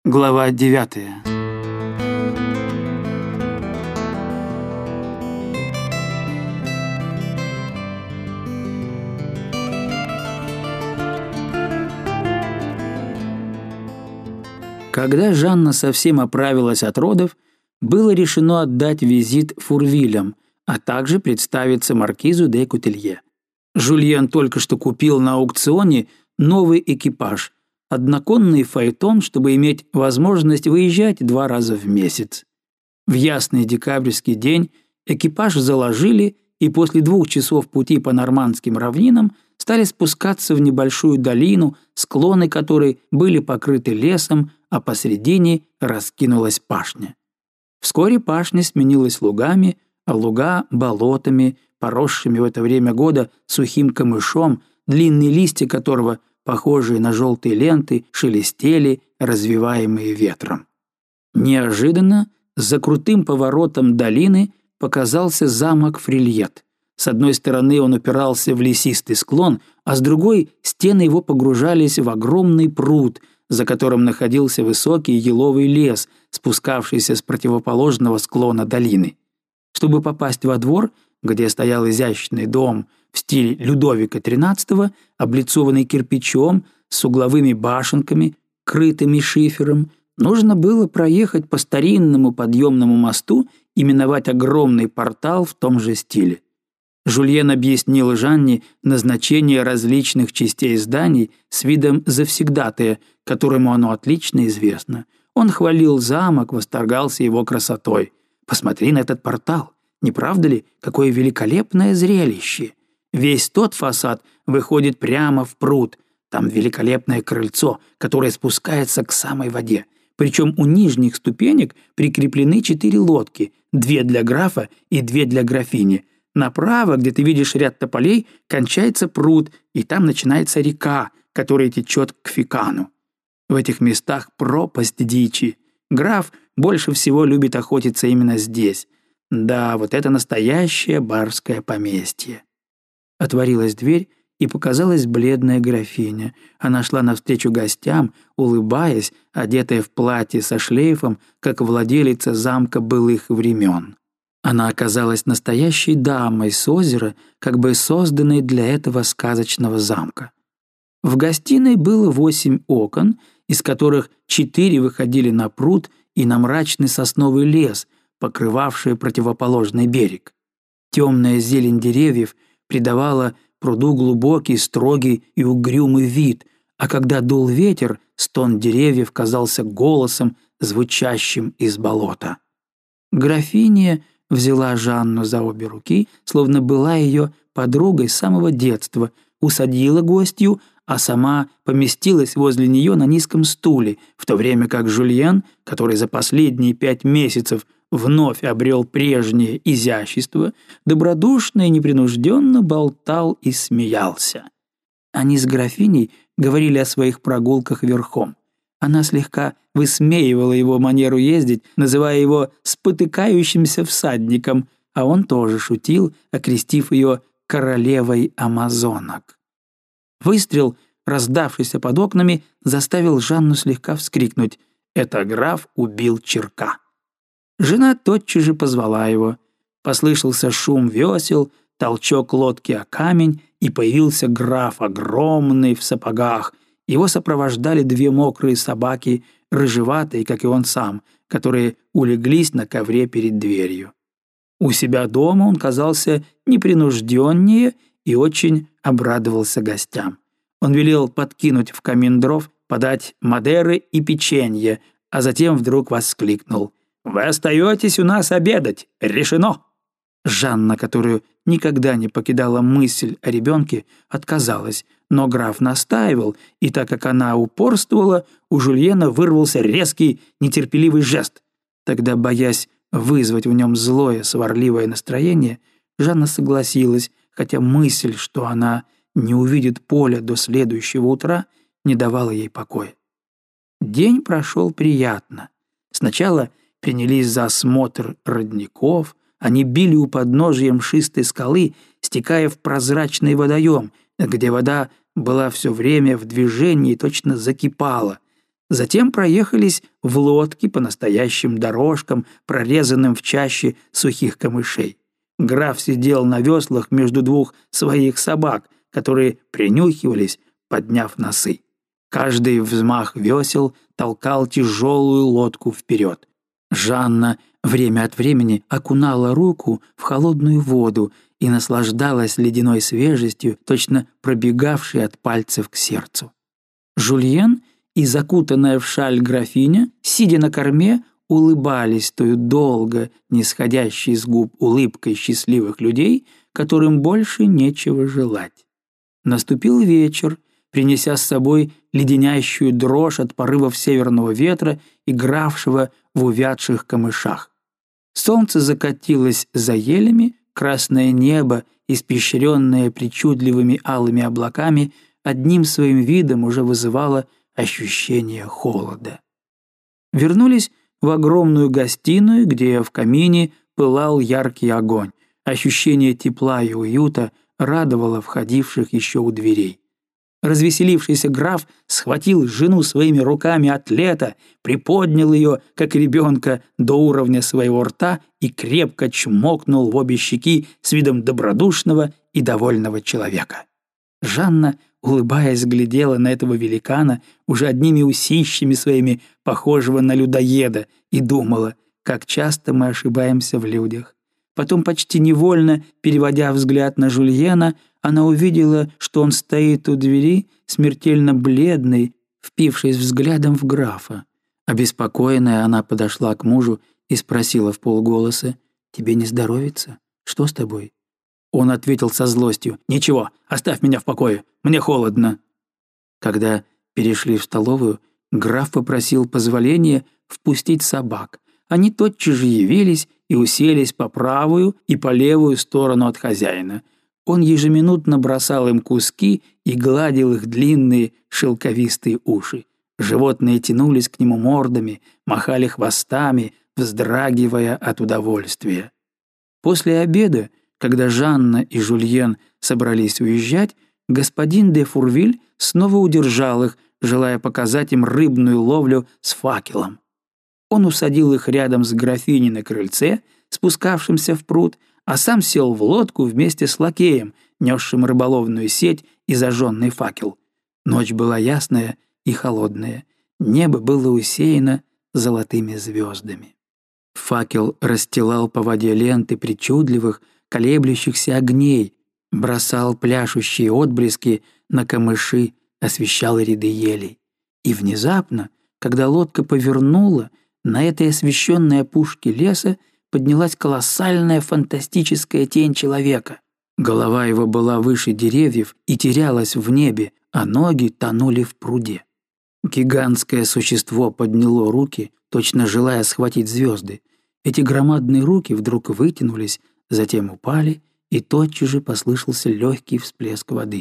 Глава 9. Когда Жанна совсем оправилась от родов, было решено отдать визит Фурвилям, а также представиться маркизу де Кутелье. Жюльен только что купил на аукционе новый экипаж – одноконный фаэтон, чтобы иметь возможность выезжать 2 раза в месяц. В ясный декабрьский день экипаж заложили и после 2 часов пути по нормандским равнинам стали спускаться в небольшую долину, склоны которой были покрыты лесом, а посредине раскинулась пашня. Вскоре пашня сменилась лугами, а луга – болотами, поросшими в это время года сухим камышом, длинные листья которого, похожие на желтые ленты, шелестели, развиваемые ветром. Неожиданно за крутым поворотом долины показался замок Фрильет. С одной стороны он упирался в лесистый склон, а с другой стены его погружались в огромный пруд, за которым находился высокий еловый лес, спускавшийся с противоположного склона долины. Чтобы попасть во двор, где стоял изящный дом в стиле Людовика XIII, облицованный кирпичом, с угловыми башенками, крытыми шифером, нужно было проехать по старинному подъемному мосту и миновать огромный портал в том же стиле. Жюльен объяснил Жанне назначение различных частей зданий с видом завсегдатая, которому оно отлично известно. Он хвалил замок, восторгался его красотой. «Посмотри на этот портал. Не правда ли, какое великолепное зрелище? Весь тот фасад выходит прямо в пруд. Там великолепное крыльцо, которое спускается к самой воде. Причем у нижних ступенек прикреплены 4 лодки, 2 для графа и 2 для графини. Направо, где ты видишь ряд тополей, кончается пруд, и там начинается река, которая течет к Фикану. В этих местах пропасть дичи. Граф больше всего любит охотиться именно здесь. Да, вот это настоящее барское поместье». Отворилась дверь, и показалась бледная графиня. Она шла навстречу гостям, улыбаясь, одетая в платье со шлейфом, как владелица замка былых времен. Она оказалась настоящей дамой с озера, как бы созданной для этого сказочного замка. В гостиной было 8 окон, из которых 4 выходили на пруд и на мрачный сосновый лес, покрывавший противоположный берег. Темная зелень деревьев придавала пруду глубокий, строгий и угрюмый вид, а когда дул ветер, стон деревьев казался голосом, звучащим из болота. Графиня взяла Жанну за обе руки, словно была ее подругой с самого детства, усадила гостью, а сама поместилась возле нее на низком стуле, в то время как Жюльен, который за последние 5 месяцев вновь обрел прежнее изящество, добродушно и непринужденно болтал и смеялся. Они с графиней говорили о своих прогулках верхом. Она слегка высмеивала его манеру ездить, называя его «спотыкающимся всадником», а он тоже шутил, окрестив ее «королевой амазонок». Выстрел, раздавшийся под окнами, заставил Жанну слегка вскрикнуть: «Это граф убил Чирка». Жена тотчас же позвала его. Послышался шум весел, толчок лодки о камень, и появился граф, огромный, в сапогах. Его сопровождали 2 мокрые собаки, рыжеватые, как и он сам, которые улеглись на ковре перед дверью. У себя дома он казался непринужденнее и очень обрадовался гостям. Он велел подкинуть в камин дров, подать мадеры и печенье, а затем вдруг воскликнул: «Вы остаетесь у нас обедать! Решено!» Жанна, которую никогда не покидала мысль о ребенке, отказалась, но граф настаивал, и так как она упорствовала, у Жюльена вырвался резкий, нетерпеливый жест. Тогда, боясь вызвать в нем злое, сварливое настроение, Жанна согласилась, хотя мысль, что она не увидит Поля до следующего утра, не давала ей покоя. День прошел приятно. Сначала принялись за осмотр родников, они били у подножия мшистой скалы, стекая в прозрачный водоем, где вода была все время в движении и точно закипала. Затем проехались в лодке по настоящим дорожкам, прорезанным в чаще сухих камышей. Граф сидел на веслах между двух своих собак, которые принюхивались, подняв носы. Каждый взмах весел толкал тяжелую лодку вперед. Жанна время от времени окунала руку в холодную воду и наслаждалась ледяной свежестью, точно пробегавшей от пальцев к сердцу. Жульен и закутанная в шаль графиня, сидя на корме, улыбались тою долго нисходящей с губ улыбкой счастливых людей, которым больше нечего желать. Наступил вечер, принеся с собой леденящую дрожь от порывов северного ветра, игравшего в увядших камышах. Солнце закатилось за елями, красное небо, испещренное причудливыми алыми облаками, одним своим видом уже вызывало ощущение холода. Вернулись в огромную гостиную, где в камине пылал яркий огонь. Ощущение тепла и уюта радовало входивших еще у дверей. Развеселившийся граф схватил жену своими руками атлета, приподнял ее, как ребенка, до уровня своего рта и крепко чмокнул в обе щеки с видом добродушного и довольного человека. Жанна, улыбаясь, глядела на этого великана, уже одними усищами своими похожего на людоеда, и думала, как часто мы ошибаемся в людях. Потом, почти невольно, переводя взгляд на Жульена, она увидела, что он стоит у двери, смертельно бледный, впившись взглядом в графа. Обеспокоенная, она подошла к мужу и спросила вполголоса: «Тебе не здоровится? Что с тобой?» Он ответил со злостью: «Ничего, оставь меня в покое, мне холодно». Когда перешли в столовую, граф попросил позволения впустить собак. Они тотчас же явились и уселись по правую и по левую сторону от хозяина. Он ежеминутно бросал им куски и гладил их длинные шелковистые уши. Животные тянулись к нему мордами, махали хвостами, вздрагивая от удовольствия. После обеда, когда Жанна и Жульен собрались уезжать, господин де Фурвиль снова удержал их, желая показать им рыбную ловлю с факелом. Он усадил их рядом с графиней на крыльце, спускавшимся в пруд, а сам сел в лодку вместе с лакеем, несшим рыболовную сеть и зажженный факел. Ночь была ясная и холодная, небо было усеяно золотыми звездами. Факел расстилал по воде ленты причудливых, колеблющихся огней, бросал пляшущие отблески на камыши, освещал ряды елей. И внезапно, когда лодка повернула, на этой освещенной опушке леса поднялась колоссальная фантастическая тень человека. Голова его была выше деревьев и терялась в небе, а ноги тонули в пруде. Гигантское существо подняло руки, точно желая схватить звезды. Эти громадные руки вдруг вытянулись, затем упали, и тотчас же послышался легкий всплеск воды.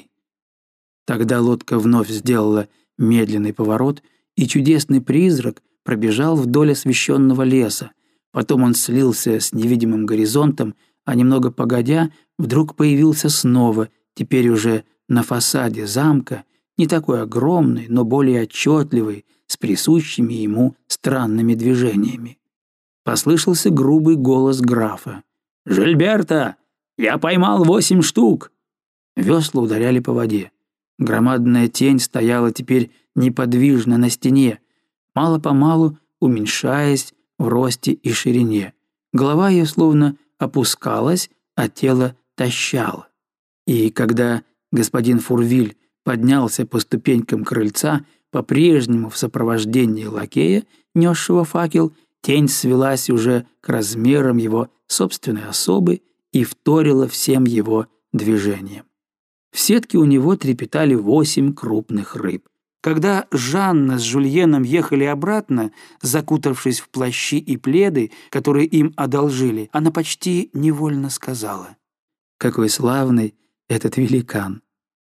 Тогда лодка вновь сделала медленный поворот, и чудесный призрак пробежал вдоль освещенного леса. Потом он слился с невидимым горизонтом, а немного погодя вдруг появился снова, теперь уже на фасаде замка, не такой огромный, но более отчетливый, с присущими ему странными движениями. Послышался грубый голос графа: «Жильберта, я поймал 8 штук!» Весла ударяли по воде. Громадная тень стояла теперь неподвижно на стене, мало-помалу уменьшаясь в росте и ширине. Голова ее словно опускалась, а тело тащало. И когда господин Фурвиль поднялся по ступенькам крыльца, по-прежнему в сопровождении лакея, несшего факел, тень свелась уже к размерам его собственной особы и вторила всем его движениям. В сетке у него трепетали 8 крупных рыб. Когда Жанна с Жульеном ехали обратно, закутавшись в плащи и пледы, которые им одолжили, она почти невольно сказала: «Какой славный этот великан!»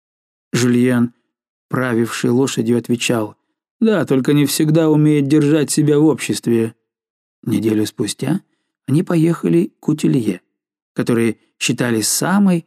Жульен, правивший лошадью, отвечал: «Да, только не всегда умеет держать себя в обществе». Неделю спустя они поехали к Утилье, которые считались самой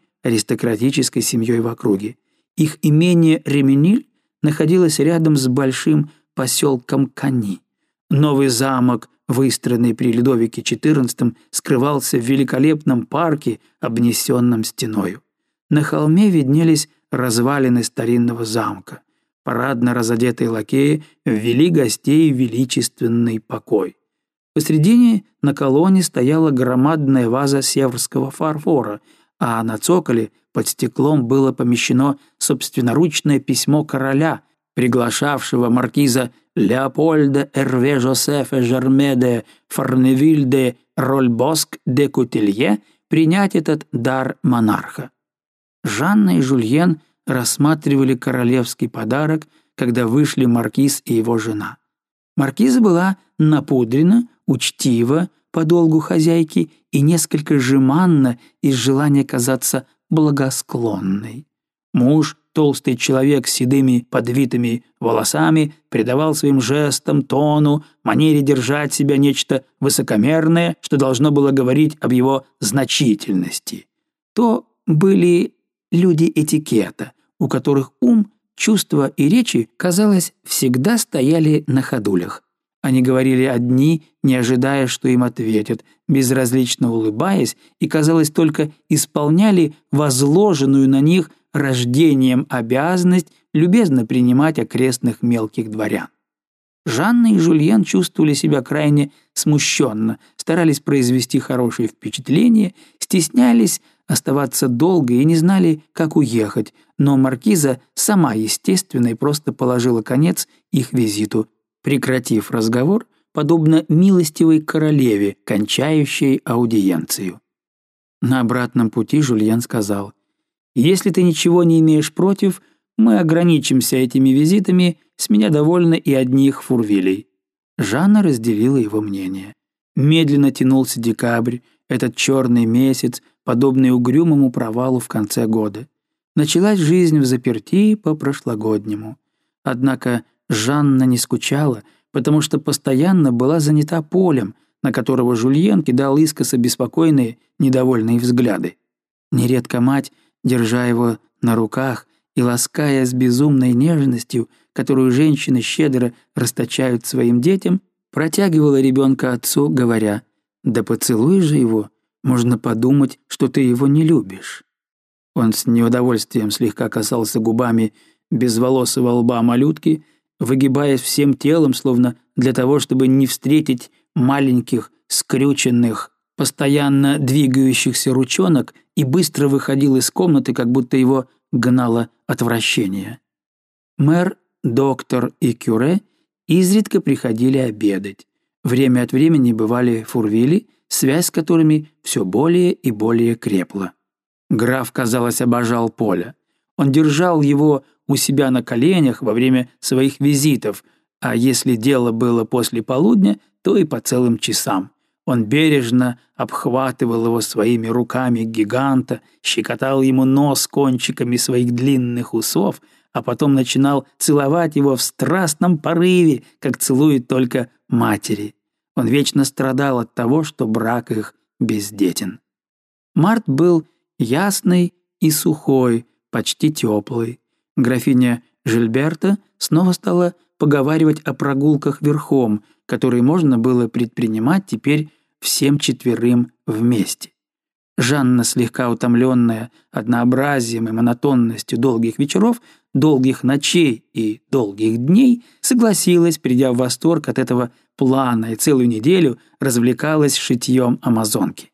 аристократической семьей в округе. Их имение Реминиль находилась рядом с большим поселком Кани. Новый замок, выстроенный при Людовике XIV, скрывался в великолепном парке, обнесенном стеною. На холме виднелись развалины старинного замка. Парадно разодетые лакеи ввели гостей в величественный покой. Посредине на колонне стояла громадная ваза северского фарфора, а на цоколе под стеклом было помещено собственноручное письмо короля, приглашавшего маркиза Леопольда Эрве Жозефа Жерме де Фарневиль де Рольбоск де Кутилье принять этот дар монарха. Жанна и Жульен рассматривали королевский подарок, когда вышли маркиз и его жена. Маркиза была напудрена, учтива по долгу хозяйки и несколько жеманна из желания казаться благосклонной. Муж, толстый человек с седыми подвитыми волосами, придавал своим жестам, тону, манере держать себя нечто высокомерное, что должно было говорить об его значительности. То были люди этикета, у которых ум, чувства и речи, казалось, всегда стояли на ходулях. Они говорили одни, не ожидая, что им ответят, безразлично улыбаясь, и, казалось, только исполняли возложенную на них рождением обязанность любезно принимать окрестных мелких дворян. Жанна и Жульен чувствовали себя крайне смущенно, старались произвести хорошее впечатление, стеснялись оставаться долго и не знали, как уехать, но маркиза сама, естественно, и просто положила конец их визиту, прекратив разговор, подобно милостивой королеве, кончающей аудиенцию. На обратном пути Жульен сказал: «Если ты ничего не имеешь против, мы ограничимся этими визитами, с меня довольно и одних фурвилей». Жанна разделила его мнение. Медленно тянулся декабрь, этот черный месяц, подобный угрюмому провалу в конце года. Началась жизнь в заперти по-прошлогоднему. Однако Жанна не скучала, потому что постоянно была занята полем, на которого Жульен кидал искоса беспокойные, недовольные взгляды. Нередко мать, держа его на руках и лаская с безумной нежностью, которую женщины щедро расточают своим детям, протягивала ребенка отцу, говоря: «Да поцелуй же его, можно подумать, что ты его не любишь». Он с неудовольствием слегка касался губами безволосого лба малютки, выгибаясь всем телом, словно для того, чтобы не встретить маленьких, скрюченных, постоянно двигающихся ручонок, и быстро выходил из комнаты, как будто его гнало отвращение. Мэр, доктор и кюре изредка приходили обедать. Время от времени бывали фурвили, связь с которыми все более и более крепла. Граф, казалось, обожал Поля. Он держал его у себя на коленях во время своих визитов, а если дело было после полудня, то и по целым часам. Он бережно обхватывал его своими руками гиганта, щекотал ему нос кончиками своих длинных усов, а потом начинал целовать его в страстном порыве, как целуют только матери. Он вечно страдал от того, что брак их бездетен. Март был ясный и сухой, почти теплый. Графиня Жильберта снова стала поговаривать о прогулках верхом, которые можно было предпринимать теперь всем четверым вместе. Жанна, слегка утомленная однообразием и монотонностью долгих вечеров, долгих ночей и долгих дней, согласилась, придя в восторг от этого плана, и целую неделю развлекалась шитьем амазонки.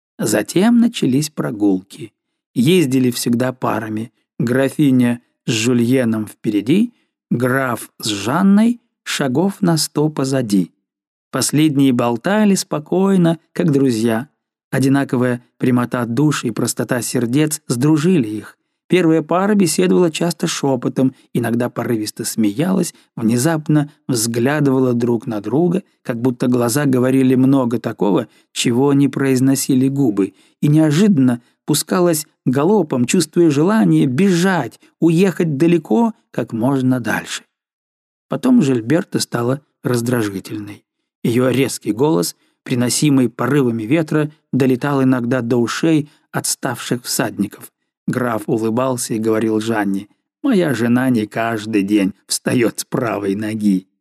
Затем начались прогулки. Ездили всегда парами: графиня с Жульеном впереди, граф с Жанной шагов на 100 позади. Последние болтали спокойно, как друзья. Одинаковая прямота душ и простота сердец сдружили их. Первая пара беседовала часто шепотом, иногда порывисто смеялась, внезапно взглядывала друг на друга, как будто глаза говорили много такого, чего не произносили губы, и неожиданно пускалась галопом, чувствуя желание бежать, уехать далеко, как можно дальше. Потом Жильберта стала раздражительной. Ее резкий голос, приносимый порывами ветра, долетал иногда до ушей отставших всадников. Граф улыбался и говорил Жанне: «Моя жена не каждый день встает с правой ноги».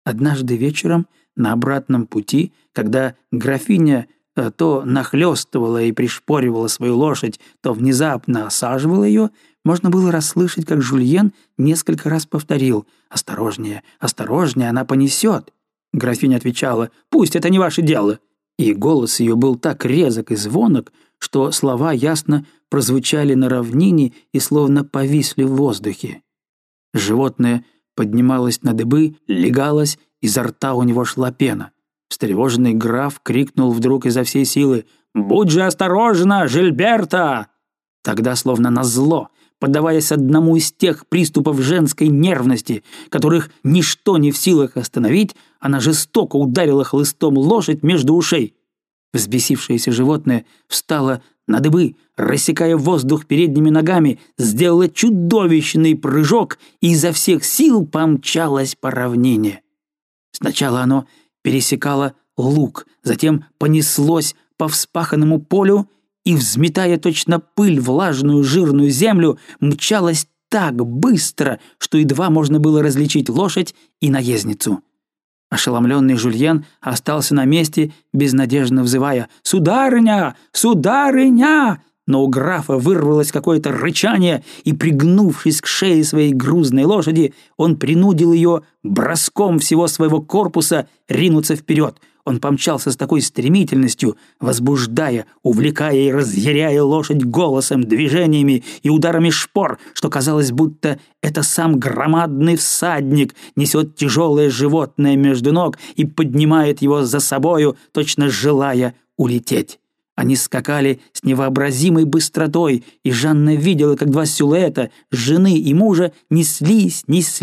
Однажды вечером на обратном пути, когда графиня то нахлёстывала и пришпоривала свою лошадь, то внезапно осаживала ее, можно было расслышать, как Жульен несколько раз повторил: «Осторожнее, осторожнее, она понесет». Графиня отвечала: «Пусть это не ваше дело». И голос ее был так резок и звонок, что слова ясно прозвучали на равнине и словно повисли в воздухе. Животное поднималось на дыбы, легалось, изо рта у него шла пена. Встревоженный граф крикнул вдруг изо всей силы: «Будь же осторожна, Жильберта!» Тогда, словно назло, поддаваясь одному из тех приступов женской нервности, которых ничто не в силах остановить, она жестоко ударила хлыстом лошадь между ушей. Взбесившееся животное встало на дыбы, рассекая воздух передними ногами, сделало чудовищный прыжок и изо всех сил помчалось по равнине. Сначала оно пересекало луг, затем понеслось по вспаханному полю и, взметая точно пыль влажную жирную землю, мчалось так быстро, что едва можно было различить лошадь и наездницу. Ошеломленный Жульен остался на месте, безнадежно взывая: «Сударыня! Сударыня!» Но у графа вырвалось какое-то рычание, и, пригнувшись к шее своей грузной лошади, он принудил ее броском всего своего корпуса ринуться вперед. Он помчался с такой стремительностью, возбуждая, увлекая и разъяряя лошадь голосом, движениями и ударами шпор, что казалось, будто это сам громадный всадник несет тяжелое животное между ног и поднимает его за собою, точно желая улететь. Они скакали с невообразимой быстротой, и Жанна видела, как два силуэта жены и мужа неслись,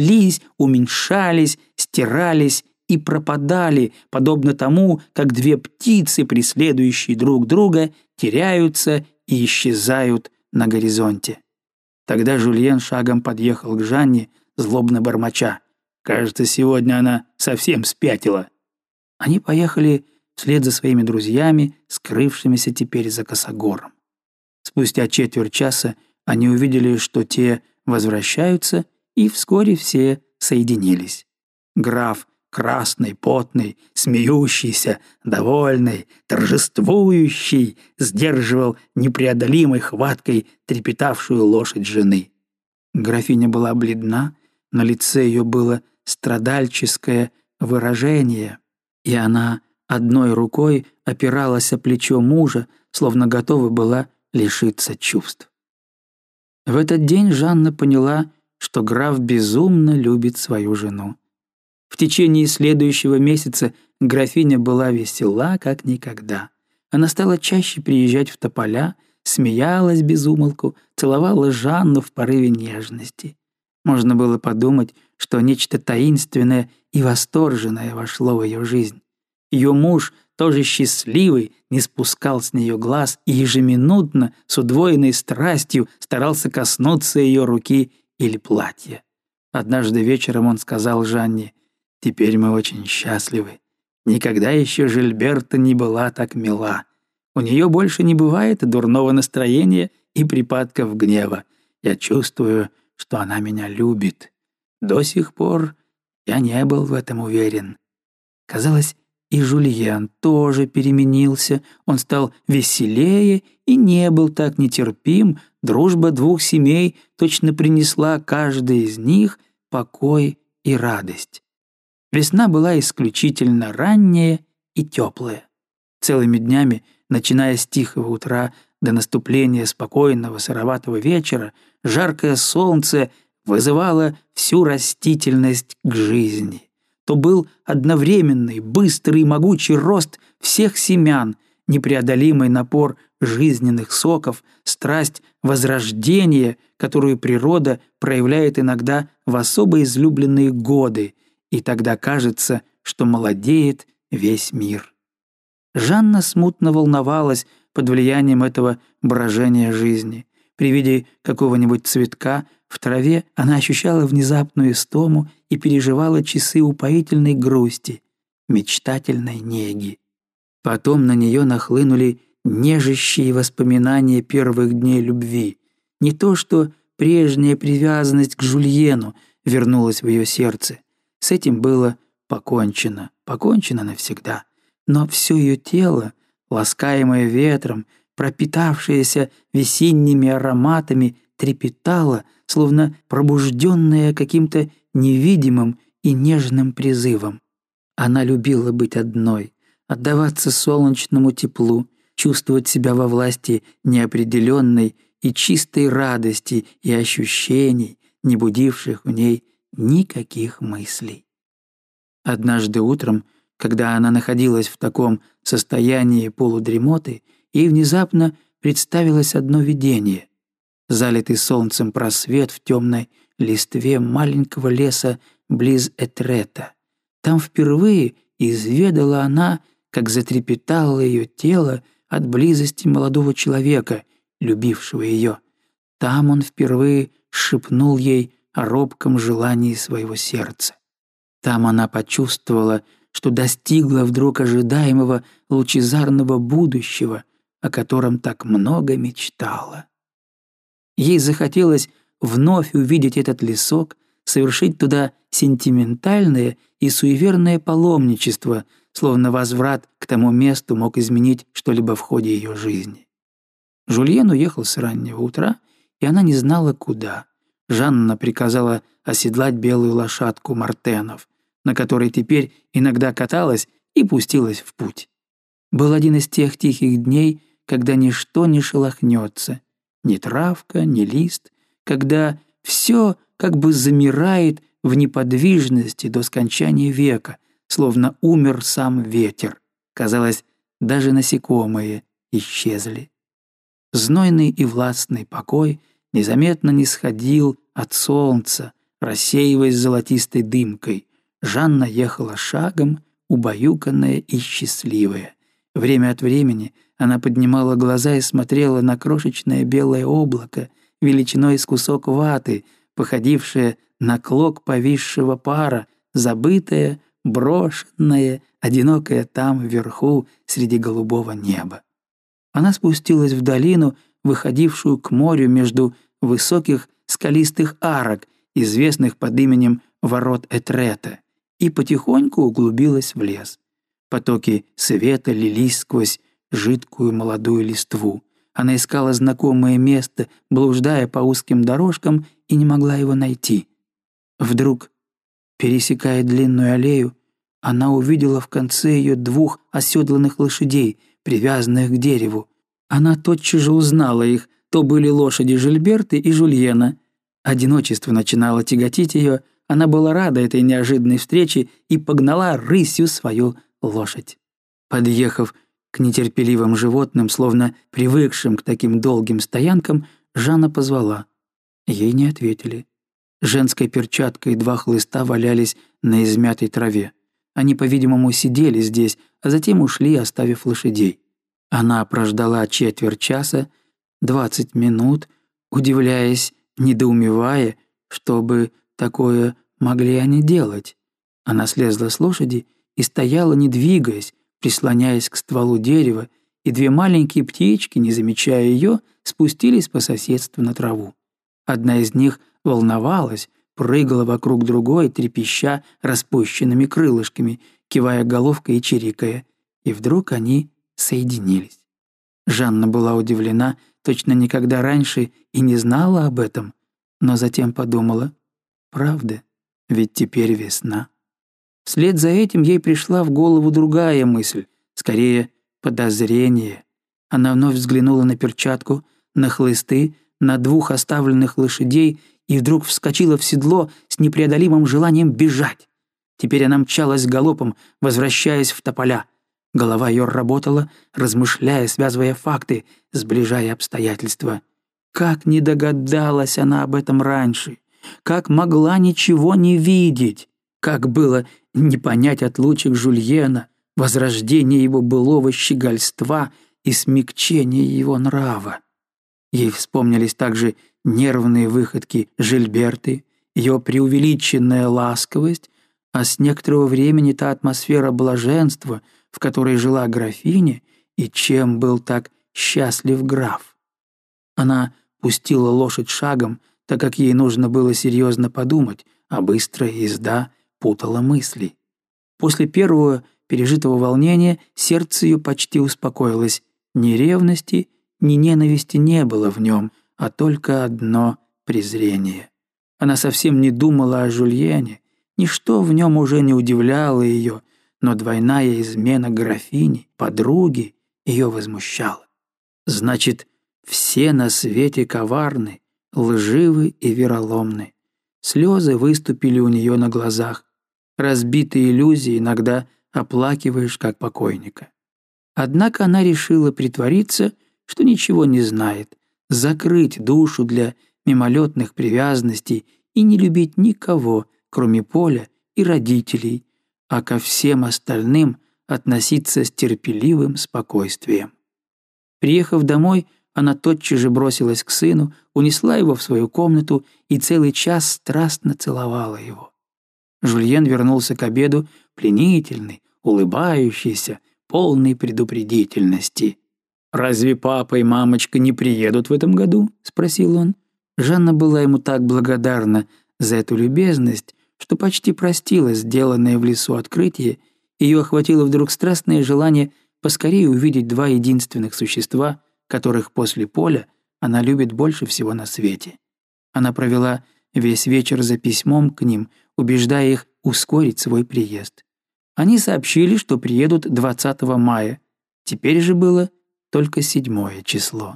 уменьшались, стирались и пропадали, подобно тому, как две птицы, преследующие друг друга, теряются и исчезают на горизонте. Тогда Жульен шагом подъехал к Жанне, злобно бормоча: «Кажется, сегодня она совсем спятила». Они поехали вслед за своими друзьями, скрывшимися теперь за косогором. Спустя четверть часа они увидели, что те возвращаются, и вскоре все соединились. Граф, красный, потный, смеющийся, довольный, торжествующий, сдерживал непреодолимой хваткой трепетавшую лошадь жены. Графиня была бледна, на лице ее было страдальческое выражение, и она одной рукой опиралась о плечо мужа, словно готова была лишиться чувств. В этот день Жанна поняла, что граф безумно любит свою жену. В течение следующего месяца графиня была весела, как никогда. Она стала чаще приезжать в тополя, смеялась без умолку, целовала Жанну в порыве нежности. Можно было подумать, что нечто таинственное и восторженное вошло в ее жизнь. Ее муж, тоже счастливый, не спускал с нее глаз и ежеминутно, с удвоенной страстью, старался коснуться ее руки или платья. Однажды вечером он сказал Жанне: «Теперь мы очень счастливы. Никогда еще Жильберта не была так мила. У нее больше не бывает дурного настроения и припадков гнева. Я чувствую, что она меня любит. До сих пор я не был в этом уверен». Казалось, и Жульен тоже переменился, он стал веселее и не был так нетерпим, дружба двух семей точно принесла каждой из них покой и радость. Весна была исключительно ранняя и теплая. Целыми днями, начиная с тихого утра до наступления спокойного сыроватого вечера, жаркое солнце вызывало всю растительность к жизни. То был одновременный, быстрый и могучий рост всех семян, непреодолимый напор жизненных соков, страсть возрождения, которую природа проявляет иногда в особо излюбленные годы, и тогда кажется, что молодеет весь мир. Жанна смутно волновалась под влиянием этого брожения жизни. При виде какого-нибудь цветка в траве она ощущала внезапную истому и переживала часы упоительной грусти, мечтательной неги. Потом на нее нахлынули нежащие воспоминания первых дней любви. Не то что прежняя привязанность к Жульену вернулась в ее сердце. С этим было покончено, покончено навсегда. Но все ее тело, ласкаемое ветром, пропитавшееся весенними ароматами, трепетало, словно пробужденное каким-то невидимым и нежным призывом. Она любила быть одной, отдаваться солнечному теплу, чувствовать себя во власти неопределенной и чистой радости и ощущений, не будивших в ней никаких мыслей. Однажды утром, когда она находилась в таком состоянии полудремоты, ей внезапно представилось одно видение. Залитый солнцем просвет в темной листве маленького леса близ Этрета. Там впервые изведала она, как затрепетало ее тело от близости молодого человека, любившего ее. Там он впервые шепнул ей о робком желании своего сердца. Там она почувствовала, что достигла вдруг ожидаемого лучезарного будущего, о котором так много мечтала. Ей захотелось вновь увидеть этот лесок, совершить туда сентиментальное и суеверное паломничество, словно возврат к тому месту мог изменить что-либо в ходе ее жизни. Жульен уехал с раннего утра, и она не знала, куда. Жанна приказала оседлать белую лошадку Мартенов, на которой теперь иногда каталась и пустилась в путь. Был один из тех тихих дней, когда ничто не шелохнется, ни травка, ни лист, когда все как бы замирает в неподвижности до скончания века, словно умер сам ветер. Казалось, даже насекомые исчезли. Знойный и властный покой незаметно нисходил от солнца, рассеиваясь золотистой дымкой. Жанна ехала шагом, убаюканная и счастливая. Время от времени она поднимала глаза и смотрела на крошечное белое облако, величиной с кусок ваты, походившее на клок повисшего пара, забытое, брошенное, одинокое там вверху среди голубого неба. Она спустилась в долину, выходившую к морю между высоких скалистых арок, известных под именем ворот Этрета, и потихоньку углубилась в лес. Потоки света лились сквозь жидкую молодую листву. Она искала знакомое место, блуждая по узким дорожкам, и не могла его найти. Вдруг, пересекая длинную аллею, она увидела в конце ее 2 оседланных лошадей, привязанных к дереву. Она тотчас же узнала их, то были лошади Жильберты и Жульена. Одиночество начинало тяготить ее, она была рада этой неожиданной встрече и погнала рысью свою лошадь. Подъехав к нетерпеливым животным, словно привыкшим к таким долгим стоянкам, Жанна позвала. Ей не ответили. Женская перчатка и 2 хлыста валялись на измятой траве. Они, по-видимому, сидели здесь, а затем ушли, оставив лошадей. Она прождала четверть часа, 20 минут, удивляясь, недоумевая, что бы такое могли они делать. Она слезла с лошади и стояла, не двигаясь, прислоняясь к стволу дерева, и 2 маленькие птички, не замечая ее, спустились по соседству на траву. Одна из них волновалась, прыгала вокруг другой, трепеща распущенными крылышками, кивая головкой и чирикая. И вдруг они соединились. Жанна была удивлена, точно никогда раньше и не знала об этом, но затем подумала: правда, ведь теперь весна. Вслед за этим ей пришла в голову другая мысль, скорее подозрение. Она вновь взглянула на перчатку, на хлысты, на 2 оставленных лошадей и вдруг вскочила в седло с непреодолимым желанием бежать. Теперь она мчалась галопом, возвращаясь в тополя. Голова ее работала, размышляя, связывая факты, сближая обстоятельства. Как не догадалась она об этом раньше? Как могла ничего не видеть? Как было не понять отлучек Жульена, возрождение его былого щегольства и смягчение его нрава? Ей вспомнились также нервные выходки Жильберты, ее преувеличенная ласковость, а с некоторого времени та атмосфера блаженства, в которой жила графиня, и чем был так счастлив граф. Она пустила лошадь шагом, так как ей нужно было серьезно подумать, а быстрая езда путала мысли. После первого пережитого волнения сердце ее почти успокоилось. Ни ревности, ни ненависти не было в нем, а только одно презрение. Она совсем не думала о Жульене, ничто в нем уже не удивляло ее, но двойная измена графини, подруги, ее возмущала. Значит, все на свете коварны, лживы и вероломны. Слезы выступили у нее на глазах. Разбитые иллюзии иногда оплакиваешь как покойника. Однако она решила притвориться, что ничего не знает, закрыть душу для мимолетных привязанностей и не любить никого, кроме Поля и родителей, а ко всем остальным относиться с терпеливым спокойствием. Приехав домой, она тотчас же бросилась к сыну, унесла его в свою комнату и целый час страстно целовала его. Жульен вернулся к обеду пленительный, улыбающийся, полный предупредительности. «Разве папа и мамочка не приедут в этом году?» – спросил он. Жанна была ему так благодарна за эту любезность, что почти простила сделанное в лесу открытие, ее охватило вдруг страстное желание поскорее увидеть два единственных существа, которых после Поля она любит больше всего на свете. Она провела весь вечер за письмом к ним, убеждая их ускорить свой приезд. Они сообщили, что приедут 20 мая. Теперь же было только 7 число.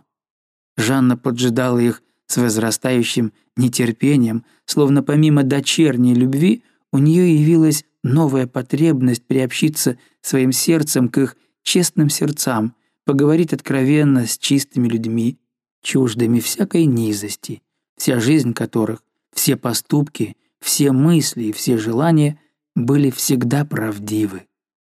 Жанна поджидала их с возрастающим нетерпением, словно помимо дочерней любви у нее явилась новая потребность приобщиться своим сердцем к их честным сердцам, поговорить откровенно с чистыми людьми, чуждыми всякой низости, вся жизнь которых, все поступки, все мысли и все желания были всегда правдивы.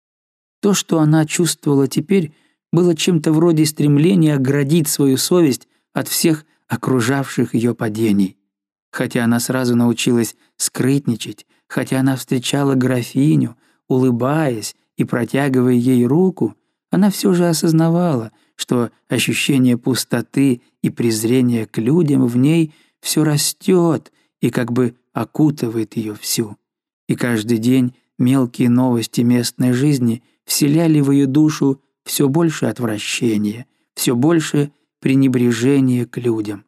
То, что она чувствовала теперь, было чем-то вроде стремления оградить свою совесть от всех окружавших ее падений. Хотя она сразу научилась скрытничать, хотя она встречала графиню, улыбаясь и протягивая ей руку, она все же осознавала, что ощущение пустоты и презрения к людям в ней все растет и как бы окутывает ее всю. И каждый день мелкие новости местной жизни вселяли в ее душу все больше отвращения, все больше пренебрежения к людям.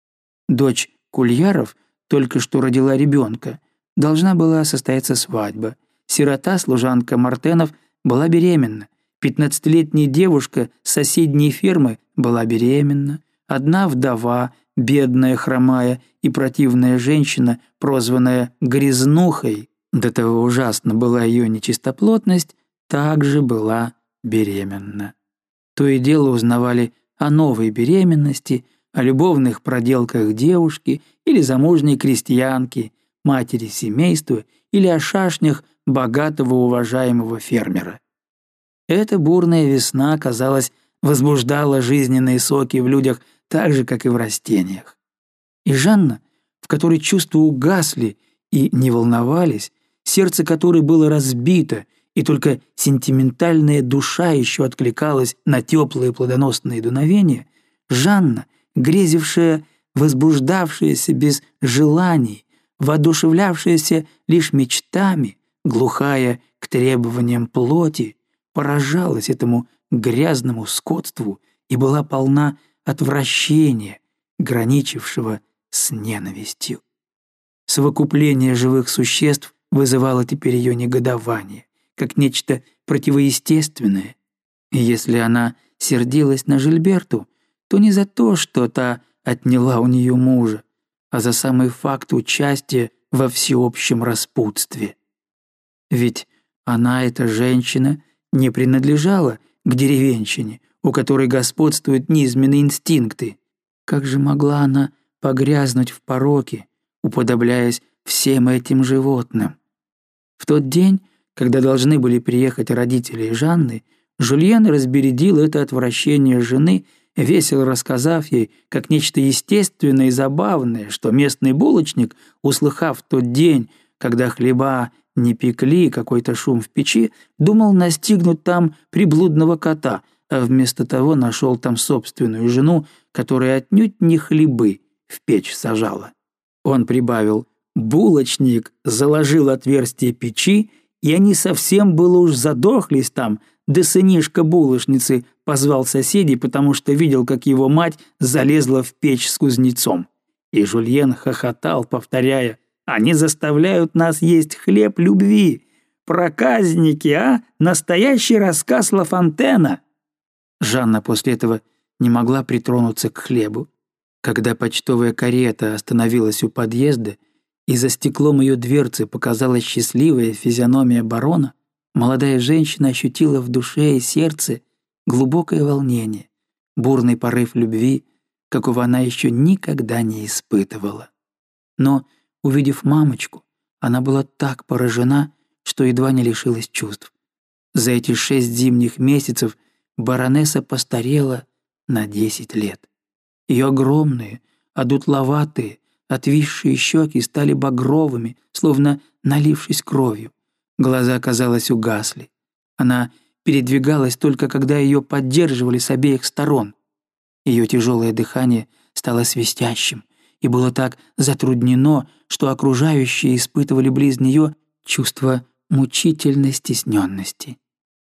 Дочь Кульяров только что родила ребенка, должна была состояться свадьба. Сирота, служанка Мартенов, была беременна. 15-летняя девушка с соседней фермы была беременна. Одна вдова, бедная, хромая и противная женщина, прозванная Грязнухой, до того ужасно была ее нечистоплотность, также была беременна. То и дело узнавали о новой беременности, о любовных проделках девушки или замужней крестьянки, матери семейства или о шашнях богатого уважаемого фермера. Эта бурная весна, казалось, возбуждала жизненные соки в людях так же, как и в растениях. И Жанна, в которой чувства угасли и не волновались, сердце которой было разбито, и только сентиментальная душа еще откликалась на теплые плодоносные дуновения, Жанна, грезившая, возбуждавшаяся без желаний, воодушевлявшаяся лишь мечтами, глухая к требованиям плоти, поражалась этому грязному скотству и была полна отвращения, граничившего с ненавистью. Совокупление живых существ вызывало теперь ее негодование, как нечто противоестественное. И если она сердилась на Жильберту, то не за то, что та отняла у нее мужа, а за самый факт участия во всеобщем распутстве. Ведь она, эта женщина, не принадлежала к деревенщине, у которой господствуют низменные инстинкты. Как же могла она погрязнуть в пороке, уподобляясь всем этим животным? В тот день, когда должны были приехать родители Жанны, Жульен разбередил это отвращение жены, весело рассказав ей, как нечто естественное и забавное, что местный булочник, услыхав в тот день, когда хлеба не пекли, какой-то шум в печи, думал настигнуть там приблудного кота, а вместо того нашел там собственную жену, которая отнюдь не хлебы в печь сажала. Он прибавил: булочник заложил отверстие печи и они совсем было уж задохлись там, да сынишка булочницы позвал соседей, потому что видел, как его мать залезла в печь с кузнецом. И Жульен хохотал, повторяя: «Они заставляют нас есть хлеб любви. Проказники, а? Настоящий рассказ Ла Фонтена!» Жанна после этого не могла притронуться к хлебу. Когда почтовая карета остановилась у подъезда, и за стеклом ее дверцы показалась счастливая физиономия барона, молодая женщина ощутила в душе и сердце глубокое волнение, бурный порыв любви, какого она еще никогда не испытывала. Но, увидев мамочку, она была так поражена, что едва не лишилась чувств. За эти 6 зимних месяцев баронесса постарела на 10 лет. Ее огромные, одутловатые, отвисшие щеки стали багровыми, словно налившись кровью. Глаза, казалось, угасли. Она передвигалась только когда ее поддерживали с обеих сторон. Ее тяжелое дыхание стало свистящим и было так затруднено, что окружающие испытывали близ нее чувство мучительной стесненности.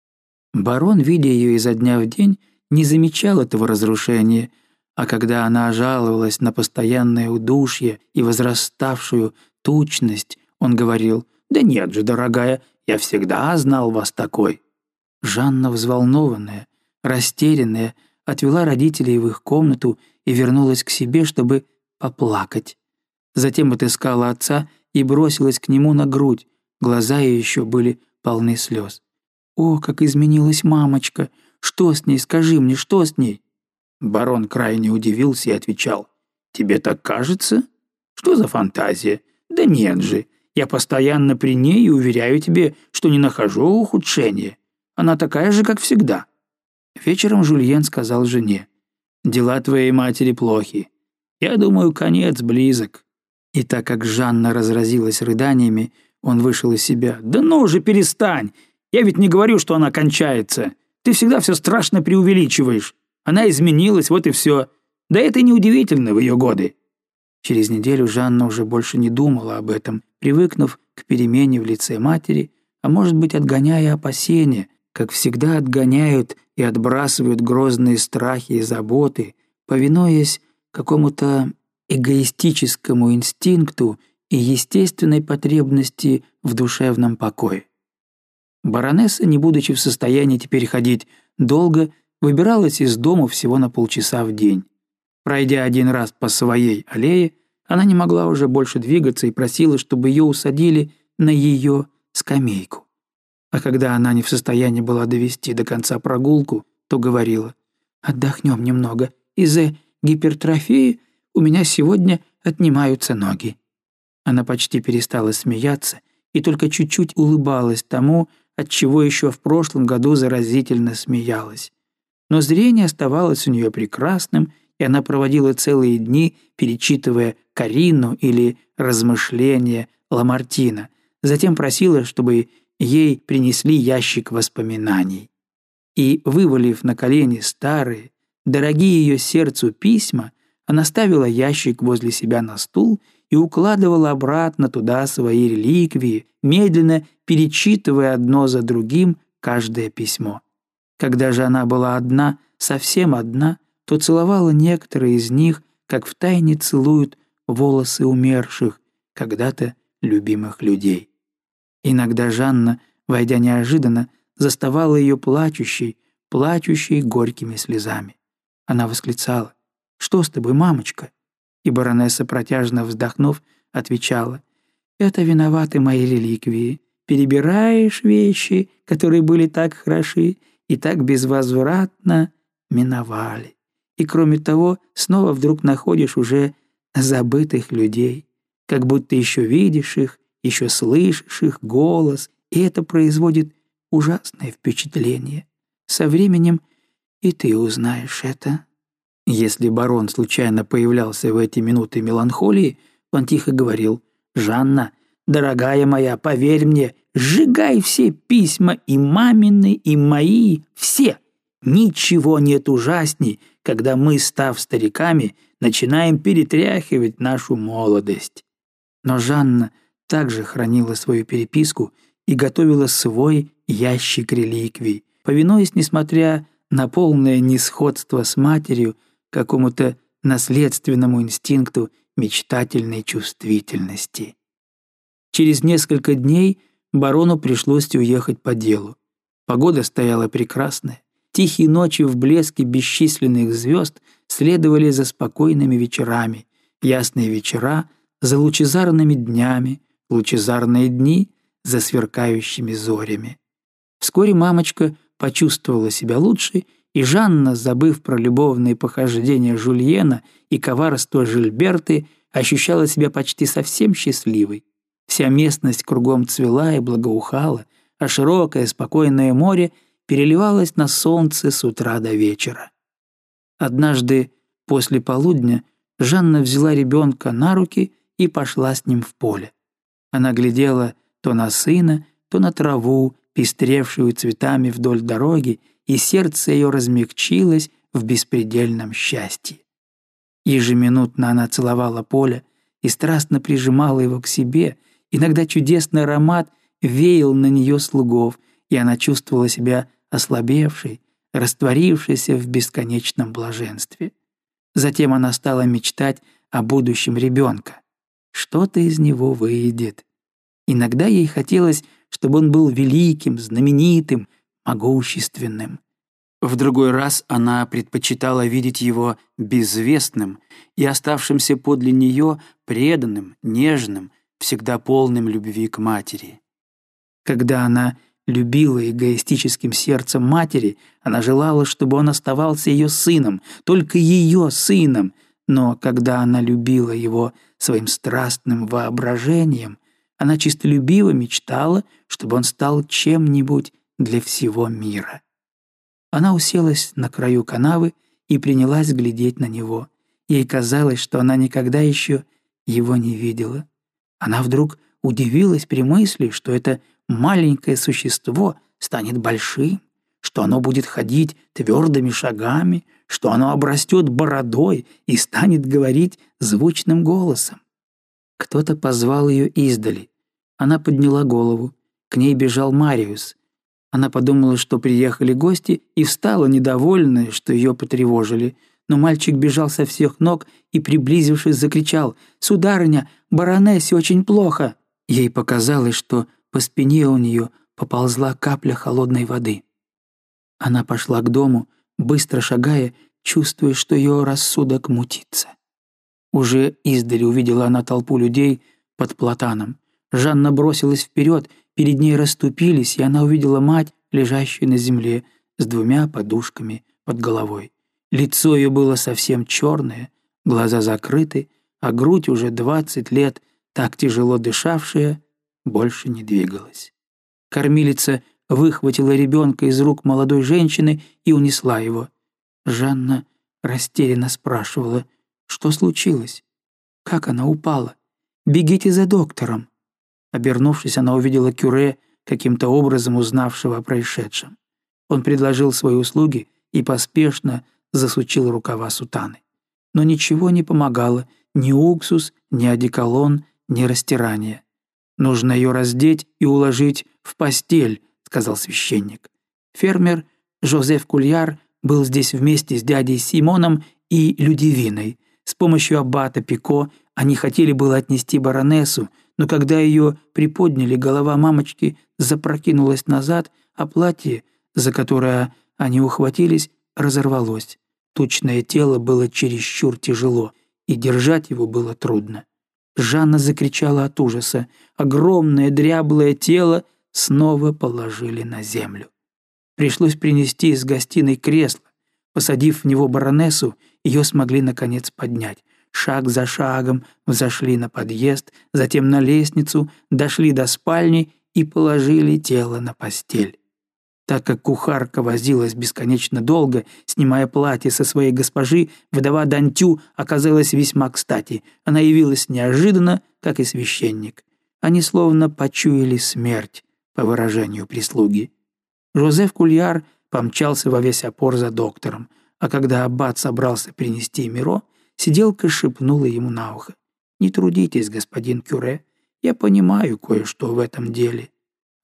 Барон, видя ее изо дня в день, не замечал этого разрушения, а когда она жаловалась на постоянное удушье и возраставшую тучность, он говорил: «Да нет же, дорогая, я всегда знал вас такой». Жанна, взволнованная, растерянная, отвела родителей в их комнату и вернулась к себе, чтобы поплакать. Затем отыскала отца и бросилась к нему на грудь. Глаза ее еще были полны слез. «О, как изменилась мамочка! Что с ней? Скажи мне, что с ней?» Барон крайне удивился и отвечал: «Тебе так кажется? Что за фантазия? Да нет же, я постоянно при ней и уверяю тебе, что не нахожу ухудшения. Она такая же, как всегда». Вечером Жульен сказал жене: «Дела твоей матери плохи. Я думаю, конец близок». И так как Жанна разразилась рыданиями, он вышел из себя. «Да ну уже перестань! Я ведь не говорю, что она кончается. Ты всегда все страшно преувеличиваешь. Она изменилась, вот и все. Да это и неудивительно в ее годы». Через неделю Жанна уже больше не думала об этом, привыкнув к перемене в лице матери, а может быть, отгоняя опасения, как всегда отгоняют и отбрасывают грозные страхи и заботы, повинуясь какому-то эгоистическому инстинкту и естественной потребности в душевном покое. Баронесса, не будучи в состоянии теперь ходить долго, выбиралась из дома всего на полчаса в день. Пройдя один раз по своей аллее, она не могла уже больше двигаться и просила, чтобы ее усадили на ее скамейку. А когда она не в состоянии была довести до конца прогулку, то говорила: «Отдохнем немного, из-за гипертрофии у меня сегодня отнимаются ноги». Она почти перестала смеяться и только чуть-чуть улыбалась тому, от чего еще в прошлом году заразительно смеялась. Но зрение оставалось у нее прекрасным, и она проводила целые дни, перечитывая «Карину» или «Размышления Ламартина», затем просила, чтобы ей принесли ящик воспоминаний. И, вывалив на колени старые, дорогие ее сердцу письма, она ставила ящик возле себя на стул и укладывала обратно туда свои реликвии, медленно перечитывая одно за другим каждое письмо. Когда же она была одна, совсем одна, то целовала некоторые из них, как втайне целуют волосы умерших, когда-то любимых людей. Иногда Жанна, войдя неожиданно, заставала ее плачущей горькими слезами. Она восклицала: «Что с тобой, мамочка?» И баронесса, протяжно вздохнув, отвечала: «Это виноваты мои реликвии. Перебираешь вещи, которые были так хороши и так безвозвратно миновали. И кроме того, снова вдруг находишь уже забытых людей, как будто еще видишь их, еще слышишь их голос, и это производит ужасное впечатление. Со временем и ты узнаешь это». Если барон случайно появлялся в эти минуты меланхолии, он тихо говорил: «Жанна, дорогая моя, поверь мне, сжигай все письма, и мамины, и мои, все. Ничего нет ужасней, когда мы, став стариками, начинаем перетряхивать нашу молодость». Но Жанна также хранила свою переписку и готовила свой ящик реликвий, повинуясь, несмотря на полное несходство с матерью, какому-то наследственному инстинкту мечтательной чувствительности. Через несколько дней барону пришлось уехать по делу. Погода стояла прекрасная. Тихие ночи в блеске бесчисленных звезд следовали за спокойными вечерами, ясные вечера за лучезарными днями, лучезарные дни за сверкающими зорями. Вскоре мамочка почувствовала себя лучше, и Жанна, забыв про любовные похождения Жульена и коварство Жильберты, ощущала себя почти совсем счастливой. Вся местность кругом цвела и благоухала, а широкое спокойное море переливалось на солнце с утра до вечера. Однажды после полудня Жанна взяла ребенка на руки и пошла с ним в поле. Она глядела то на сына, то на траву, пестревшую цветами вдоль дороги, и сердце ее размягчилось в беспредельном счастье. Ежеминутно она целовала поле и страстно прижимала его к себе. Иногда чудесный аромат веял на нее с лугов, и она чувствовала себя ослабевшей, растворившейся в бесконечном блаженстве. Затем она стала мечтать о будущем ребенка. Что-то из него выйдет. Иногда ей хотелось, чтобы он был великим, знаменитым, могущественным. В другой раз она предпочитала видеть его безвестным и оставшимся подле нее преданным, нежным, всегда полным любви к матери. Когда она любила эгоистическим сердцем матери, она желала, чтобы он оставался ее сыном, только ее сыном, но когда она любила его своим страстным воображением, она чистолюбиво мечтала, чтобы он стал чем-нибудь для всего мира. Она уселась на краю канавы и принялась глядеть на него. Ей казалось, что она никогда еще его не видела. Она вдруг удивилась при мысли, что это маленькое существо станет большим, что оно будет ходить твердыми шагами, что оно обрастет бородой и станет говорить звучным голосом. Кто-то позвал ее издали. Она подняла голову. К ней бежал Мариус. Она подумала, что приехали гости, и встала, недовольная, что ее потревожили. Но мальчик бежал со всех ног и, приблизившись, закричал: «Сударыня, баронессе очень плохо!» Ей показалось, что по спине у нее поползла капля холодной воды. Она пошла к дому, быстро шагая, чувствуя, что ее рассудок мутится. Уже издали увидела она толпу людей под платаном. Жанна бросилась вперед, перед ней расступились, и она увидела мать, лежащую на земле, с 2 подушками под головой. Лицо ее было совсем черное, глаза закрыты, а грудь, уже 20 лет, так тяжело дышавшая, больше не двигалась. Кормилица выхватила ребенка из рук молодой женщины и унесла его. Жанна растерянно спрашивала, что случилось, как она упала. «Бегите за доктором». Обернувшись, она увидела кюре, каким-то образом узнавшего о происшедшем. Он предложил свои услуги и поспешно засучил рукава сутаны. Но ничего не помогало, ни уксус, ни одеколон, ни растирание. «Нужно ее раздеть и уложить в постель», — сказал священник. Фермер Жозеф Кульяр был здесь вместе с дядей Симоном и Людивиной. С помощью аббата Пико они хотели было отнести баронессу, но когда ее приподняли, голова мамочки запрокинулась назад, а платье, за которое они ухватились, разорвалось. Тучное тело было чересчур тяжело, и держать его было трудно. Жанна закричала от ужаса. Огромное дряблое тело снова положили на землю. Пришлось принести из гостиной кресло. Посадив в него баронессу, ее смогли наконец поднять. Шаг за шагом взошли на подъезд, затем на лестницу, дошли до спальни и положили тело на постель. Так как кухарка возилась бесконечно долго, снимая платье со своей госпожи, вдова Дантю оказалась весьма кстати. Она явилась неожиданно, как и священник. Они словно почуяли смерть, по выражению прислуги. Жозеф Кульяр помчался во весь опор за доктором, а когда аббат собрался принести Миро, сиделка шепнула ему на ухо: «Не трудитесь, господин кюре, я понимаю кое-что в этом деле».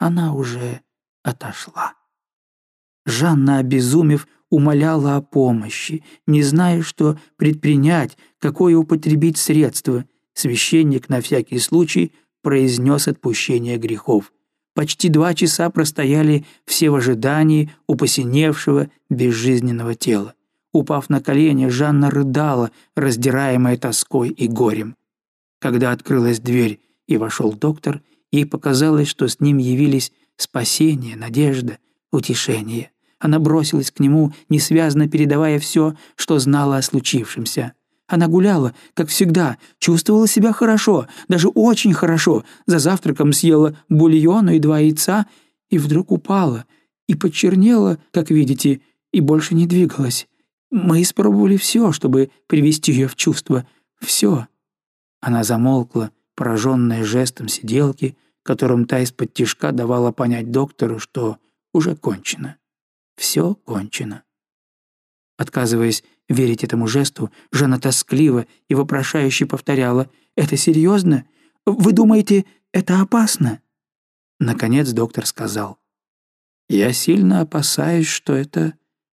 она уже отошла. Жанна, обезумев, умоляла о помощи, не зная, что предпринять, какое употребить средство. Священник на всякий случай произнес отпущение грехов. Почти 2 часа простояли все в ожидании у посиневшего, безжизненного тела. Упав на колени, Жанна рыдала, раздираемая тоской и горем. Когда открылась дверь и вошел доктор, ей показалось, что с ним явились спасение, надежда, утешение. Она бросилась к нему, несвязно передавая все, что знала о случившемся. Она гуляла, как всегда, чувствовала себя хорошо, даже очень хорошо. За завтраком съела бульону и 2 яйца, и вдруг упала, и почернела, как видите, и больше не двигалась. Мы испробовали все, чтобы привести ее в чувство. Все. Она замолкла, пораженная жестом сиделки, которым та из-под тишка давала понять доктору, что уже кончено. Все кончено. Отказываясь верить этому жесту, Жанна тоскливо и вопрошающе повторяла: «Это серьезно? Вы думаете, это опасно?» Наконец доктор сказал: «Я сильно опасаюсь, что это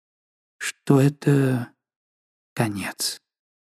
конец.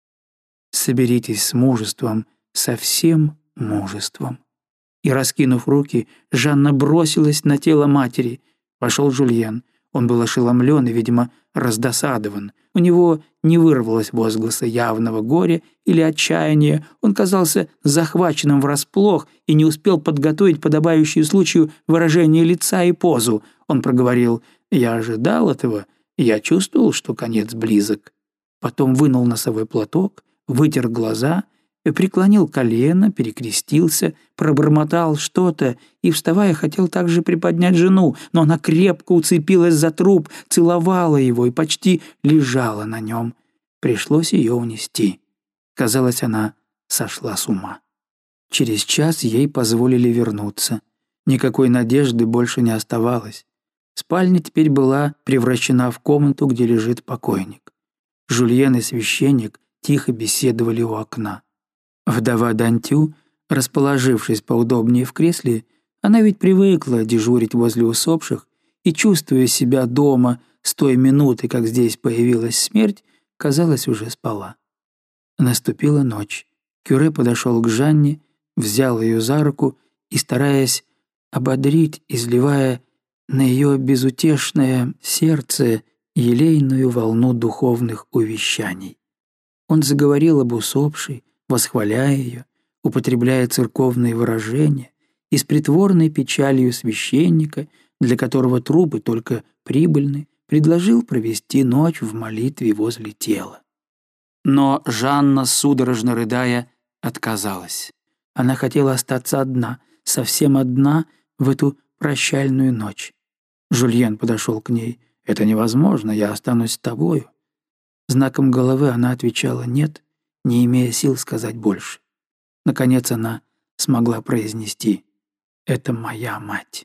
Соберитесь с мужеством, со всем мужеством». И, раскинув руки, Жанна бросилась на тело матери. Вошел Жюльен. Он был ошеломлен и, видимо, раздосадован. У него не вырвалось возгласа явного горя или отчаяния. Он казался захваченным врасплох и не успел подготовить подобающую случаю выражение лица и позу. Он проговорил: «Я ожидал этого, я чувствовал, что конец близок». Потом вынул носовой платок, вытер глаза, преклонил колено, перекрестился, пробормотал что-то и, вставая, хотел также приподнять жену, но она крепко уцепилась за труп, целовала его и почти лежала на нем. Пришлось ее унести. Казалось, она сошла с ума. Через час ей позволили вернуться. Никакой надежды больше не оставалось. Спальня теперь была превращена в комнату, где лежит покойник. Жюльен и священник тихо беседовали у окна. Вдова Дантю, расположившись поудобнее в кресле, она ведь привыкла дежурить возле усопших и, чувствуя себя дома с той минуты, как здесь появилась смерть, казалось, уже спала. Наступила ночь. Кюре подошел к Жанне, взял ее за руку и, стараясь ободрить, изливая на ее безутешное сердце елейную волну духовных увещаний. Он заговорил об усопшей, восхваляя ее, употребляя церковные выражения, и с притворной печалью священника, для которого трупы только прибыльны, предложил провести ночь в молитве возле тела. Но Жанна, судорожно рыдая, отказалась. Она хотела остаться одна, совсем одна в эту прощальную ночь. Жюльен подошел к ней. «Это невозможно, я останусь с тобою». Знаком головы она отвечала «нет», не имея сил сказать больше. Наконец она смогла произнести: «Это моя мать,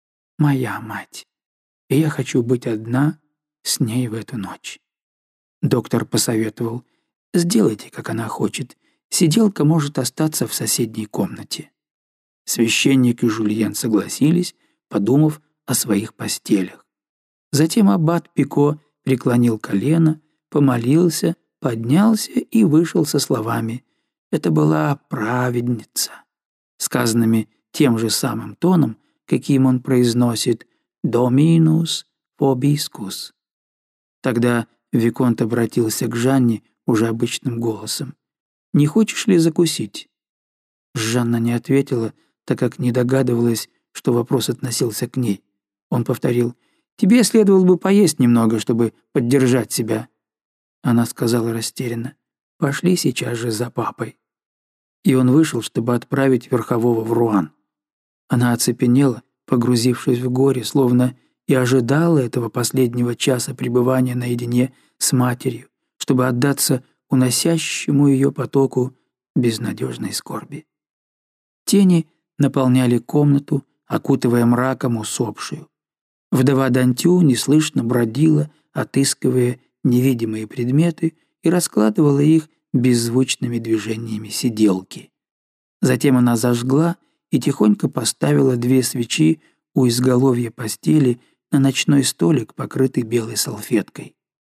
и я хочу быть одна с ней в эту ночь». Доктор посоветовал: «Сделайте, как она хочет, сиделка может остаться в соседней комнате». Священник и Жюльен согласились, подумав о своих постелях. Затем аббат Пико преклонил колено, помолился, поднялся и вышел со словами: «Это была праведница», сказанными тем же самым тоном, каким он произносит «Dominus vobiscus». Тогда виконт обратился к Жанне уже обычным голосом: «Не хочешь ли закусить?» Жанна не ответила, так как не догадывалась, что вопрос относился к ней. Он повторил: «Тебе следовало бы поесть немного, чтобы поддержать себя». Она сказала растерянно: «Пошли сейчас же за папой». И он вышел, чтобы отправить верхового в Руан. Она оцепенела, погрузившись в горе, словно и ожидала этого последнего часа пребывания наедине с матерью, чтобы отдаться уносящему ее потоку безнадежной скорби. Тени наполняли комнату, окутывая мраком усопшую. Вдова Дантю неслышно бродила, отыскивая невидимые предметы, и раскладывала их беззвучными движениями сиделки. Затем она зажгла и тихонько поставила 2 свечи у изголовья постели на ночной столик, покрытый белой салфеткой.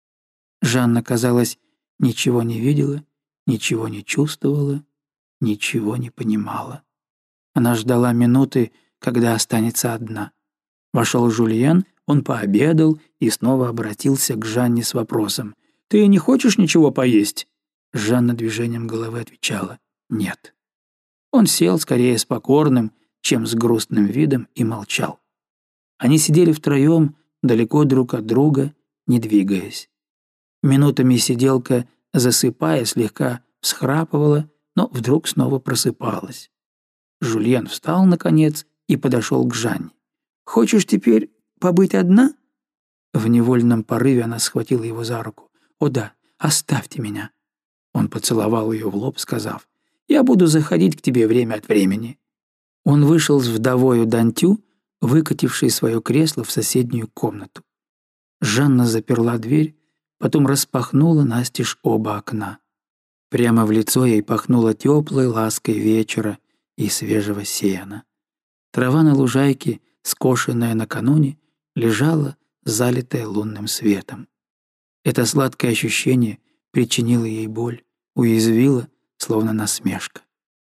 Жанна, казалось, ничего не видела, ничего не чувствовала, ничего не понимала. Она ждала минуты, когда останется одна. Вошел Жульен, он пообедал и снова обратился к Жанне с вопросом: «Ты не хочешь ничего поесть?» Жанна движением головы отвечала: «Нет». Он сел скорее с покорным, чем с грустным видом, и молчал. Они сидели втроем, далеко друг от друга, не двигаясь. Минутами сиделка, засыпая, слегка всхрапывала, но вдруг снова просыпалась. Жульен встал, наконец, и подошел к Жанне. «Хочешь теперь побыть одна?» В невольном порыве она схватила его за руку. «О да, оставьте меня!» Он поцеловал ее в лоб, сказав: «Я буду заходить к тебе время от времени». Он вышел с вдовою Дантю, выкатившей свое кресло в соседнюю комнату. Жанна заперла дверь, потом распахнула настежь оба окна. Прямо в лицо ей пахнуло теплой лаской вечера и свежего сена. Трава на лужайке, скошенная накануне, лежала, залитая лунным светом. Это сладкое ощущение причинило ей боль, уязвило, словно насмешка.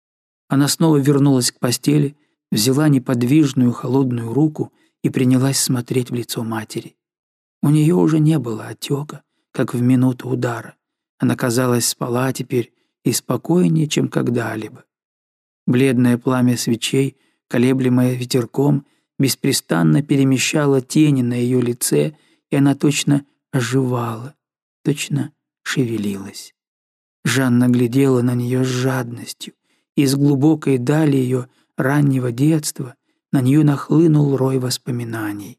Она снова вернулась к постели, взяла неподвижную холодную руку и принялась смотреть в лицо матери. У нее уже не было отека, как в минуту удара. Она, казалось, спала теперь и спокойнее, чем когда-либо. Бледное пламя свечей, колеблемое ветерком, беспрестанно перемещало тени на ее лице, и она точно оживала, точно шевелилась. Жанна глядела на нее с жадностью, и из глубокой дали ее раннего детства на нее нахлынул рой воспоминаний.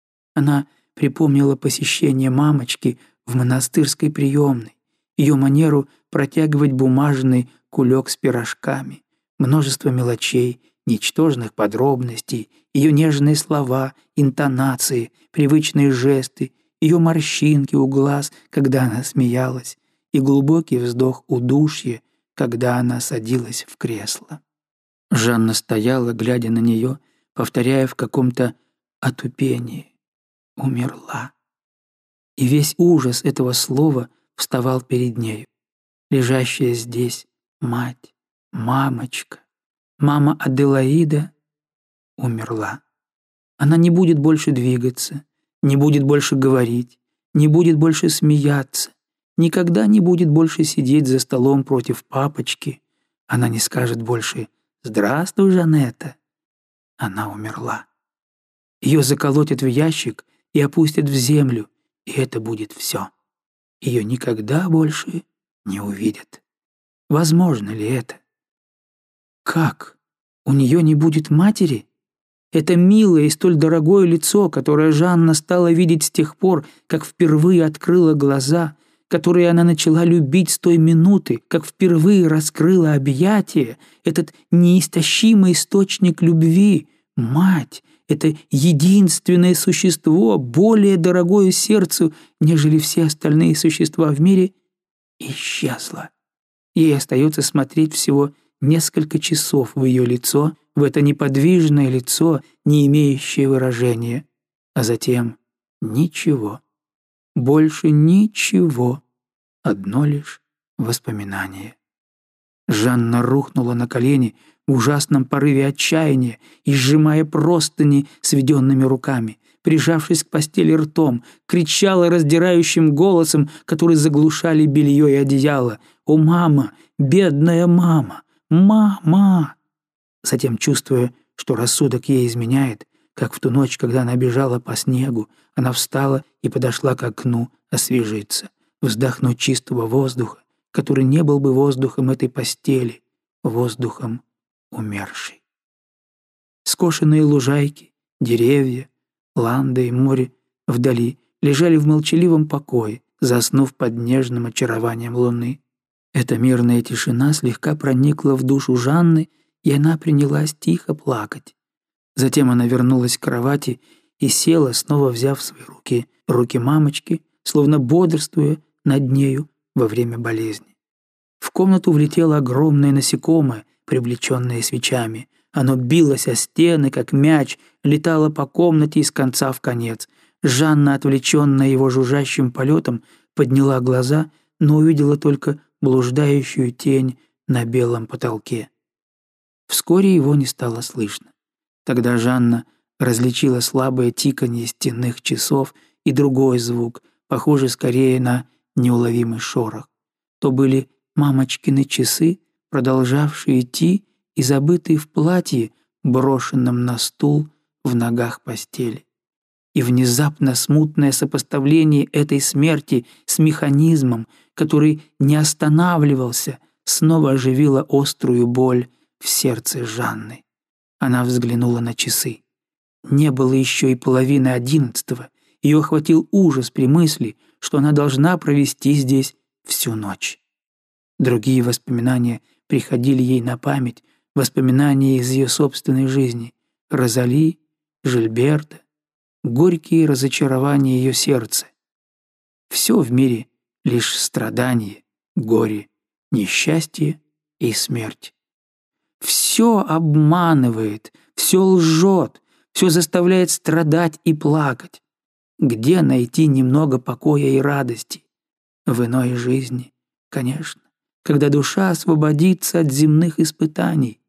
Она припомнила посещение мамочки в монастырской приемной, ее манеру протягивать бумажный кулек с пирожками, множество мелочей, ничтожных подробностей, ее нежные слова, интонации, привычные жесты, ее морщинки у глаз, когда она смеялась, и глубокий вздох удушья, когда она садилась в кресло. Жанна стояла, глядя на нее, повторяя в каком-то отупении: «Умерла». И весь ужас этого слова вставал перед нею. Лежащая здесь мать, мамочка, мама Аделаида умерла. Она не будет больше двигаться, не будет больше говорить, не будет больше смеяться, никогда не будет больше сидеть за столом против папочки. Она не скажет больше «Здравствуй, Жанетта». Она умерла. Ее заколотят в ящик и опустят в землю, и это будет все. Ее никогда больше не увидят. Возможно ли это? Как? У нее не будет матери? Это милое и столь дорогое лицо, которое Жанна стала видеть с тех пор, как впервые открыла глаза, которые она начала любить с той минуты, как впервые раскрыла объятия, этот неистощимый источник любви, мать, это единственное существо, более дорогое сердцу, нежели все остальные существа в мире, исчезло. Ей остается смотреть всего несколько часов в ее лицо, в это неподвижное лицо, не имеющее выражения, а затем ничего, больше ничего, одно лишь воспоминание. Жанна рухнула на колени в ужасном порыве отчаяния и, сжимая простыни сведенными руками, прижавшись к постели ртом, кричала раздирающим голосом, который заглушали белье и одеяло: «О, мама! Бедная мама! Мама!» Затем, чувствуя, что рассудок ей изменяет, как в ту ночь, когда она бежала по снегу, она встала и подошла к окну освежиться, вздохнуть чистого воздуха, который не был бы воздухом этой постели, воздухом умершей. Скошенные лужайки, деревья, ланды и море вдали лежали в молчаливом покое, заснув под нежным очарованием луны. Эта мирная тишина слегка проникла в душу Жанны, и она принялась тихо плакать. Затем она вернулась к кровати и села, снова взяв в свои руки мамочки, словно бодрствуя над нею во время болезни. В комнату влетело огромное насекомое, привлеченное свечами. Оно билось о стены, как мяч, летало по комнате из конца в конец. Жанна, отвлеченная его жужжащим полетом, подняла глаза, но увидела только блуждающую тень на белом потолке. Вскоре его не стало слышно. Тогда Жанна различила слабое тиканье стенных часов и другой звук, похожий скорее на неуловимый шорох. То были мамочкины часы, продолжавшие идти и забытые в платье, брошенном на стул в ногах постели. И внезапно смутное сопоставление этой смерти с механизмом, который не останавливался, снова оживило острую боль в сердце Жанны. Она взглянула на часы. Не было еще и половины 11. Ее охватил ужас при мысли, что она должна провести здесь всю ночь. Другие воспоминания приходили ей на память, воспоминания из ее собственной жизни. Розали, Жильберта, горькие разочарования ее сердца. Все в мире — лишь страдание, горе, несчастье и смерть. Все обманывает, все лжет, все заставляет страдать и плакать. Где найти немного покоя и радости? В иной жизни, конечно, когда душа освободится от земных испытаний.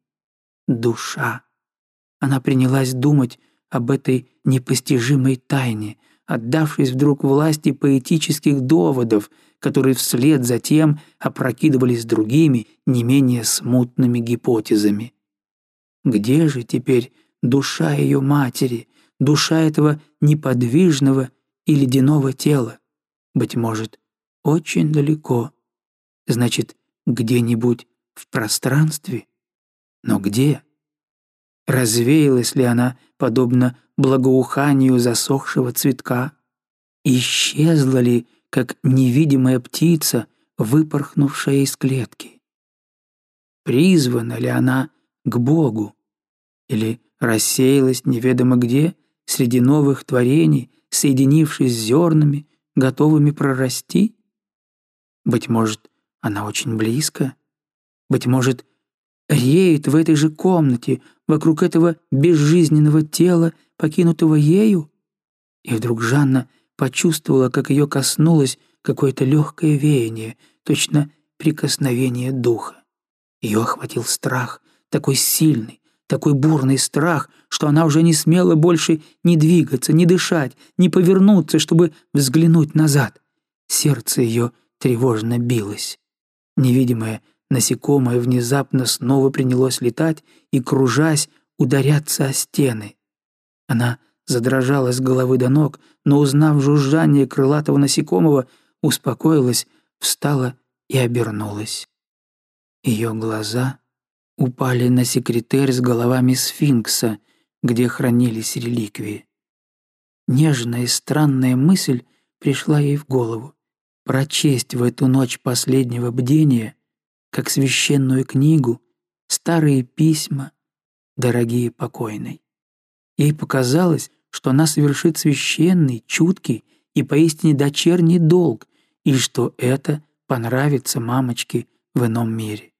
Душа. Она принялась думать об этой непостижимой тайне, отдавшись вдруг власти поэтических доводов, которые вслед за тем опрокидывались другими, не менее смутными гипотезами. Где же теперь душа ее матери, душа этого неподвижного и ледяного тела? Быть может, очень далеко. Значит, где-нибудь в пространстве? Но где? Развеялась ли она, подобно благоуханию засохшего цветка? Исчезла ли, как невидимая птица, выпорхнувшая из клетки? Призвана ли она к Богу? Или рассеялась неведомо где, среди новых творений, соединившись с зернами, готовыми прорасти? Быть может, она очень близко? Быть может, реет в этой же комнате, вокруг этого безжизненного тела, покинутого ею? И вдруг Жанна почувствовала, как ее коснулось какое-то легкое веяние, точно прикосновение духа. Ее охватил страх, такой сильный, такой бурный страх, что она уже не смела больше ни двигаться, ни дышать, ни повернуться, чтобы взглянуть назад. Сердце ее тревожно билось. Невидимое насекомое внезапно снова принялось летать и, кружась, ударяться о стены. Она задрожала с головы до ног, но, узнав жужжание крылатого насекомого, успокоилась, встала и обернулась. Ее глаза упали на секретарь с головами сфинкса, где хранились реликвии. Нежная и странная мысль пришла ей в голову — прочесть в эту ночь последнего бдения, как священную книгу, старые письма, дорогие покойной. Ей показалось, что она совершит священный, чуткий и поистине дочерний долг, и что это понравится мамочке в ином мире.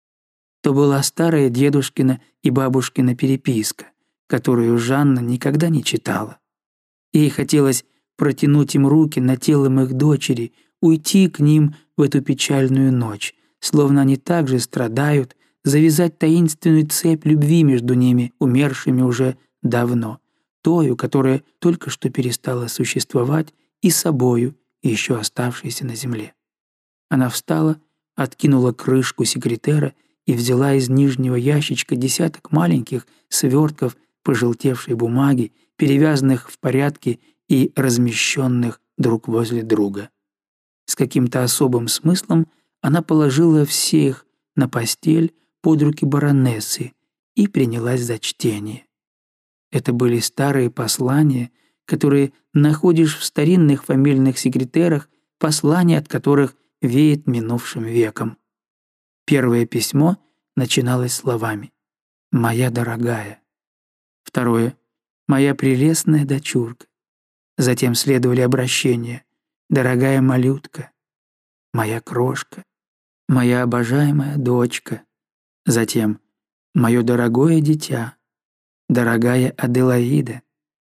То была старая дедушкина и бабушкина переписка, которую Жанна никогда не читала. Ей хотелось протянуть им руки над телом их дочери, уйти к ним в эту печальную ночь, словно они также страдают, завязать таинственную цепь любви между ними, умершими уже давно, тою, которая только что перестала существовать, и собою, еще оставшейся на земле. Она встала, откинула крышку секретера и взяла из нижнего ящичка десяток маленьких свертков пожелтевшей бумаги, перевязанных в порядке и размещенных друг возле друга. С каким-то особым смыслом она положила все их на постель под руки баронессы и принялась за чтение. Это были старые послания, которые находишь в старинных фамильных секретерах, послания от которых веет минувшим веком. Первое письмо начиналось словами «Моя дорогая». Второе «Моя прелестная дочурка». Затем следовали обращения «Дорогая малютка», «Моя крошка», «Моя обожаемая дочка». Затем Мое дорогое дитя, дорогая Аделаида,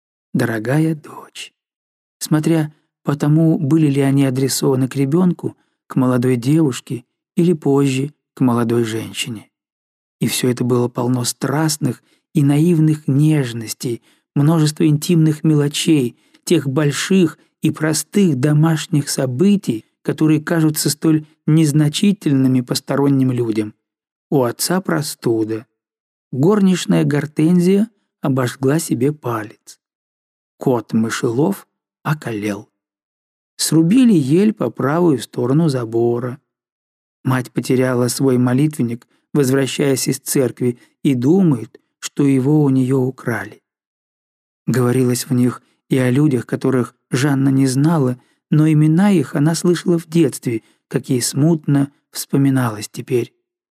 дорогая дочь. Смотря по тому, были ли они адресованы к ребенку, к молодой девушке или позже к молодой женщине. И все это было полно страстных и наивных нежностей, множество интимных мелочей, тех больших и простых домашних событий, которые кажутся столь незначительными посторонним людям. У отца простуда. Горничная Гортензия обожгла себе палец. Кот-мышелов околел. Срубили ель по правую сторону забора. Мать потеряла свой молитвенник, возвращаясь из церкви, и думает, что его у нее украли. Говорилось в них и о людях, которых Жанна не знала, но имена их она слышала в детстве, как ей смутно вспоминалось теперь.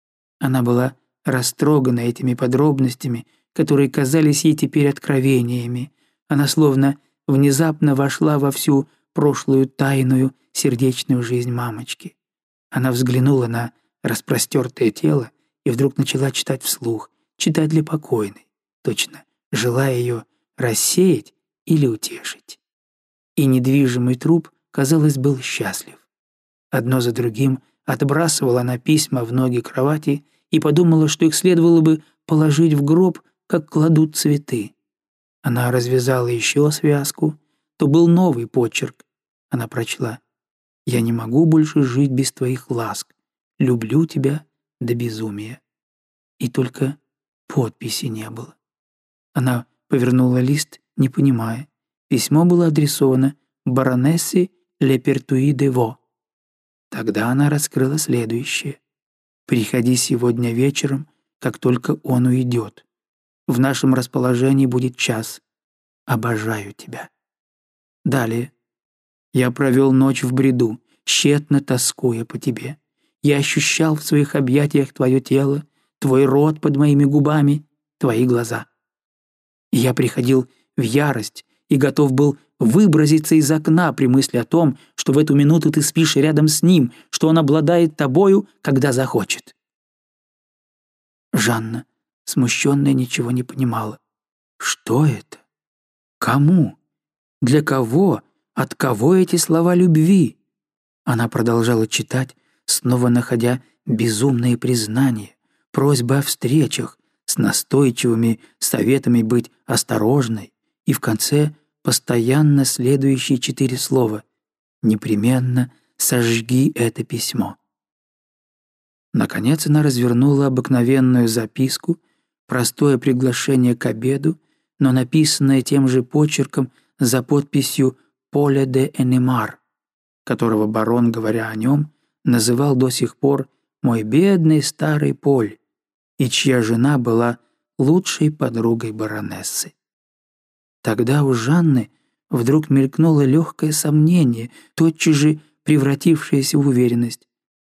Она была растрогана этими подробностями, которые казались ей теперь откровениями. Она словно внезапно вошла во всю прошлую тайную сердечную жизнь мамочки. Она взглянула на распростертое тело и вдруг начала читать вслух, читать для покойной, точно желая ее рассеять или утешить. И недвижимый труп, казалось, был счастлив. Одно за другим отбрасывала она письма в ноги кровати и подумала, что их следовало бы положить в гроб, как кладут цветы. Она развязала еще связку, то был новый почерк. Она прочла: «Я не могу больше жить без твоих ласк. Люблю тебя до безумия». И только подписи не было. Она повернула лист, не понимая. Письмо было адресовано баронессе Лепертуи де Во. Тогда она раскрыла следующее: «Приходи сегодня вечером, как только он уйдет. В нашем расположении будет час. Обожаю тебя». Далее. «Я провел ночь в бреду, тщетно тоскуя по тебе. Я ощущал в своих объятиях твое тело, твой рот под моими губами, твои глаза. И я приходил в ярость и готов был выброситься из окна при мысли о том, что в эту минуту ты спишь рядом с ним, что он обладает тобою, когда захочет». Жанна, смущенная, ничего не понимала. Что это? Кому? Для кого? От кого эти слова любви? Она продолжала читать, снова находя безумные признания, просьбы о встречах, с настойчивыми советами быть осторожной, и в конце постоянно следующие 4 слова: «Непременно сожги это письмо». Наконец она развернула обыкновенную записку, простое приглашение к обеду, но написанное тем же почерком за подписью «Поле де Энемар», которого барон, говоря о нем, называл до сих пор «мой бедный старый Поль», и чья жена была лучшей подругой баронессы. Тогда у Жанны вдруг мелькнуло легкое сомнение, тотчас же превратившееся в уверенность.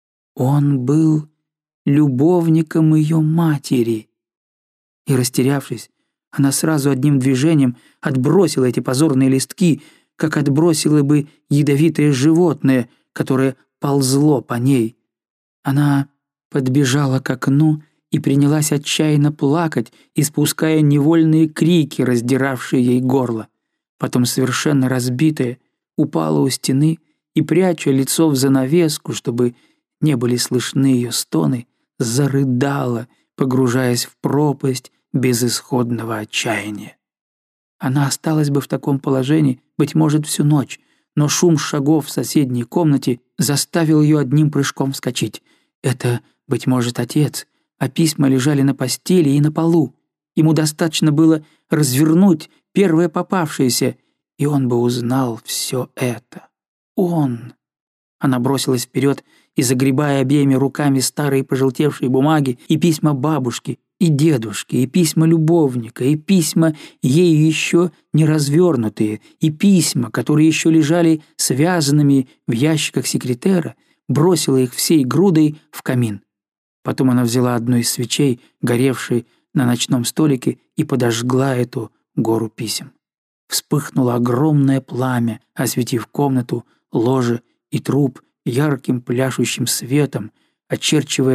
Он был любовником ее матери. И, растерявшись, она сразу одним движением отбросила эти позорные листки, как отбросило бы ядовитое животное, которое ползло по ней. Она подбежала к окну и принялась отчаянно плакать, испуская невольные крики, раздиравшие ей горло. Потом, совершенно разбитая, упала у стены и, пряча лицо в занавеску, чтобы не были слышны ее стоны, зарыдала, погружаясь в пропасть безысходного отчаяния. Она осталась бы в таком положении, быть может, всю ночь, но шум шагов в соседней комнате заставил ее одним прыжком вскочить. Это, быть может, отец, а письма лежали на постели и на полу. Ему достаточно было развернуть первое попавшееся, и он бы узнал все это. Он! Она бросилась вперед и, загребая обеими руками старые пожелтевшие бумаги, и письма бабушки, и дедушки, и письма любовника, и письма, ею еще не развернутые, и письма, которые еще лежали связанными в ящиках секретера, бросила их всей грудой в камин. Потом она взяла одну из свечей, горевшей на ночном столике, и подожгла эту гору писем. Вспыхнуло огромное пламя, осветив комнату, ложе и труп ярким пляшущим светом, очерчивая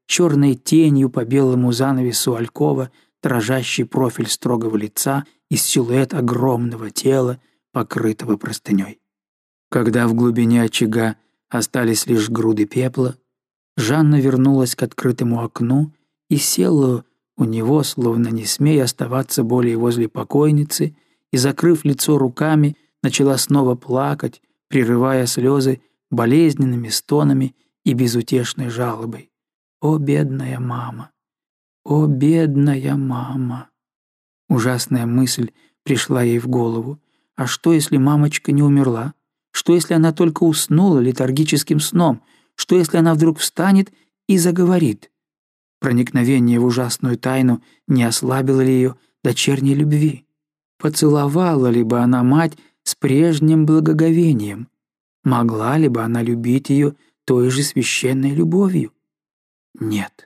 черной тенью по белому занавесу алькова, дрожащий профиль строгого лица и силуэт огромного тела, покрытого простыней. Когда в глубине очага остались лишь груды пепла, Жанна вернулась к открытому окну и села у него, словно не смея оставаться более возле покойницы, и, закрыв лицо руками, начала снова плакать, прерывая слезы болезненными стонами и безутешной жалобой. «О, бедная мама! О, бедная мама!» Ужасная мысль пришла ей в голову. А что, если мамочка не умерла? Что, если она только уснула летаргическим сном? Что, если она вдруг встанет и заговорит? Проникновение в ужасную тайну не ослабило ли ее дочерней любви? Поцеловала ли бы она мать с прежним благоговением? Могла ли бы она любить ее той же священной любовью? Нет,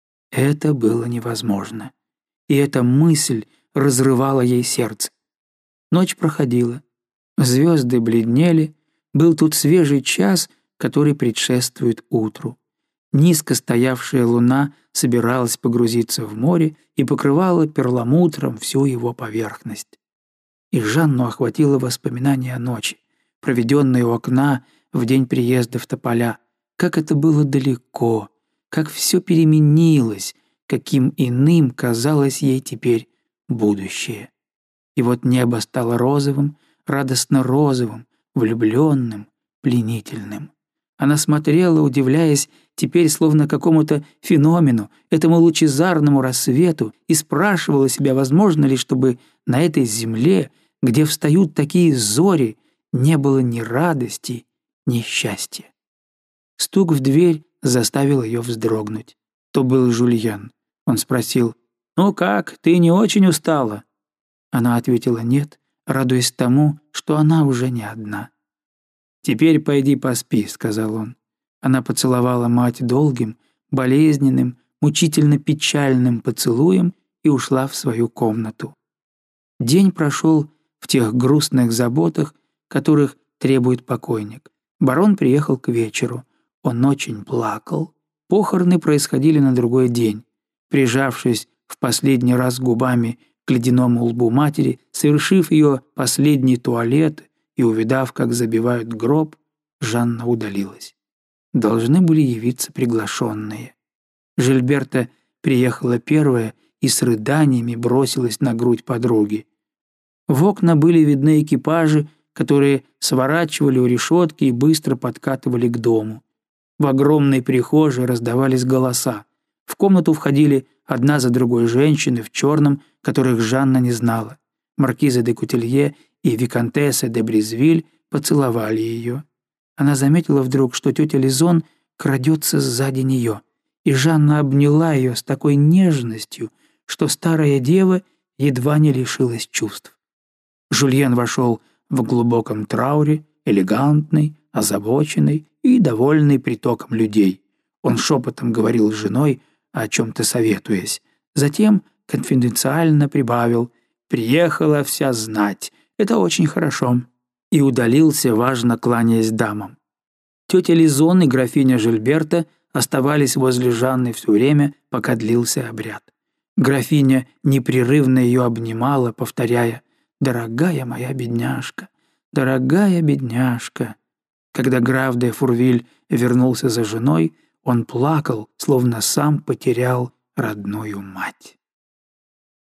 это было невозможно. И эта мысль разрывала ей сердце. Ночь проходила. Звезды бледнели. Был тут свежий час, который предшествует утру. Низко стоявшая луна собиралась погрузиться в море и покрывала перламутром всю его поверхность. И Жанну охватило воспоминание о ночи, проведенной у окна в день приезда в тополя. Как это было далеко, как все переменилось, каким иным казалось ей теперь будущее. И вот небо стало розовым, радостно розовым, влюбленным, пленительным. Она смотрела, удивляясь теперь словно какому-то феномену, этому лучезарному рассвету, и спрашивала себя, возможно ли, чтобы на этой земле, где встают такие зори, не было ни радости, ни счастья. Стук в дверь заставил ее вздрогнуть. То был Жульен. Он спросил: «Ну как, ты не очень устала?» Она ответила «нет», радуясь тому, что она уже не одна. «Теперь пойди поспи», — сказал он. Она поцеловала мать долгим, болезненным, мучительно печальным поцелуем и ушла в свою комнату. День прошел в тех грустных заботах, которых требует покойник. Барон приехал к вечеру. Он очень плакал. Похороны происходили на другой день. Прижавшись в последний раз губами к ледяному лбу матери, совершив ее последний туалет и увидав, как забивают гроб, Жанна удалилась. Должны были явиться приглашенные. Жильберта приехала первая и с рыданиями бросилась на грудь подруги. В окна были видны экипажи, которые сворачивали у решетки и быстро подкатывали к дому. В огромной прихожей раздавались голоса. В комнату входили одна за другой женщины в черном, которых Жанна не знала. Маркиза де Кутилье и виконтесса де Бризвиль поцеловали ее. Она заметила вдруг, что тетя Лизон крадется сзади нее, и Жанна обняла ее с такой нежностью, что старая дева едва не лишилась чувств. Жульен вошел в глубоком трауре, элегантный, озабоченный и довольный притоком людей. Он шепотом говорил с женой, о чем-то советуясь. Затем конфиденциально прибавил: «Приехала вся знать, это очень хорошо», и удалился, важно кланяясь дамам. Тетя Лизон и графиня Жильберта оставались возле Жанны все время, пока длился обряд. Графиня непрерывно ее обнимала, повторяя: «Дорогая моя бедняжка, дорогая бедняжка». Когда граф де Фурвиль вернулся за женой, он плакал, словно сам потерял родную мать.